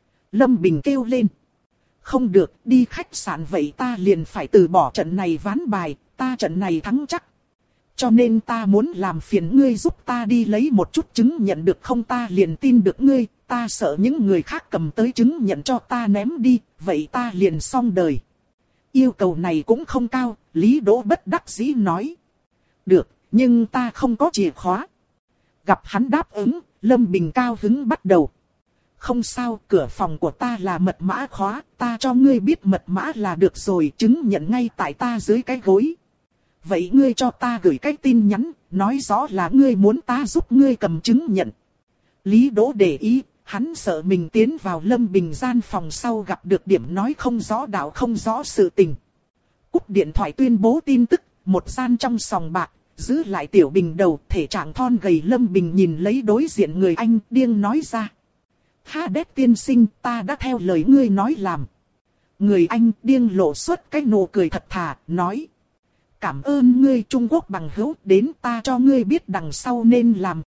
Lâm Bình kêu lên. Không được, đi khách sạn vậy ta liền phải từ bỏ trận này ván bài, ta trận này thắng chắc. Cho nên ta muốn làm phiền ngươi giúp ta đi lấy một chút chứng nhận được không, ta liền tin được ngươi, ta sợ những người khác cầm tới chứng nhận cho ta ném đi, vậy ta liền xong đời. Yêu cầu này cũng không cao, Lý Đỗ bất đắc dĩ nói. Được, nhưng ta không có chìa khóa. Gặp hắn đáp ứng, Lâm Bình cao hứng bắt đầu. Không sao, cửa phòng của ta là mật mã khóa, ta cho ngươi biết mật mã là được rồi, chứng nhận ngay tại ta dưới cái gối. Vậy ngươi cho ta gửi cái tin nhắn, nói rõ là ngươi muốn ta giúp ngươi cầm chứng nhận. Lý Đỗ để ý, hắn sợ mình tiến vào Lâm Bình gian phòng sau gặp được điểm nói không rõ đạo không rõ sự tình. Cúp điện thoại tuyên bố tin tức, một gian trong sòng bạc, giữ lại Tiểu Bình đầu, thể trạng thon gầy Lâm Bình nhìn lấy đối diện người anh, điên nói ra. Hades tiên sinh, ta đã theo lời ngươi nói làm. Người anh điên lộ xuất cái nụ cười thật thà, nói. Cảm ơn ngươi Trung Quốc bằng hữu, đến ta cho ngươi biết đằng sau nên làm,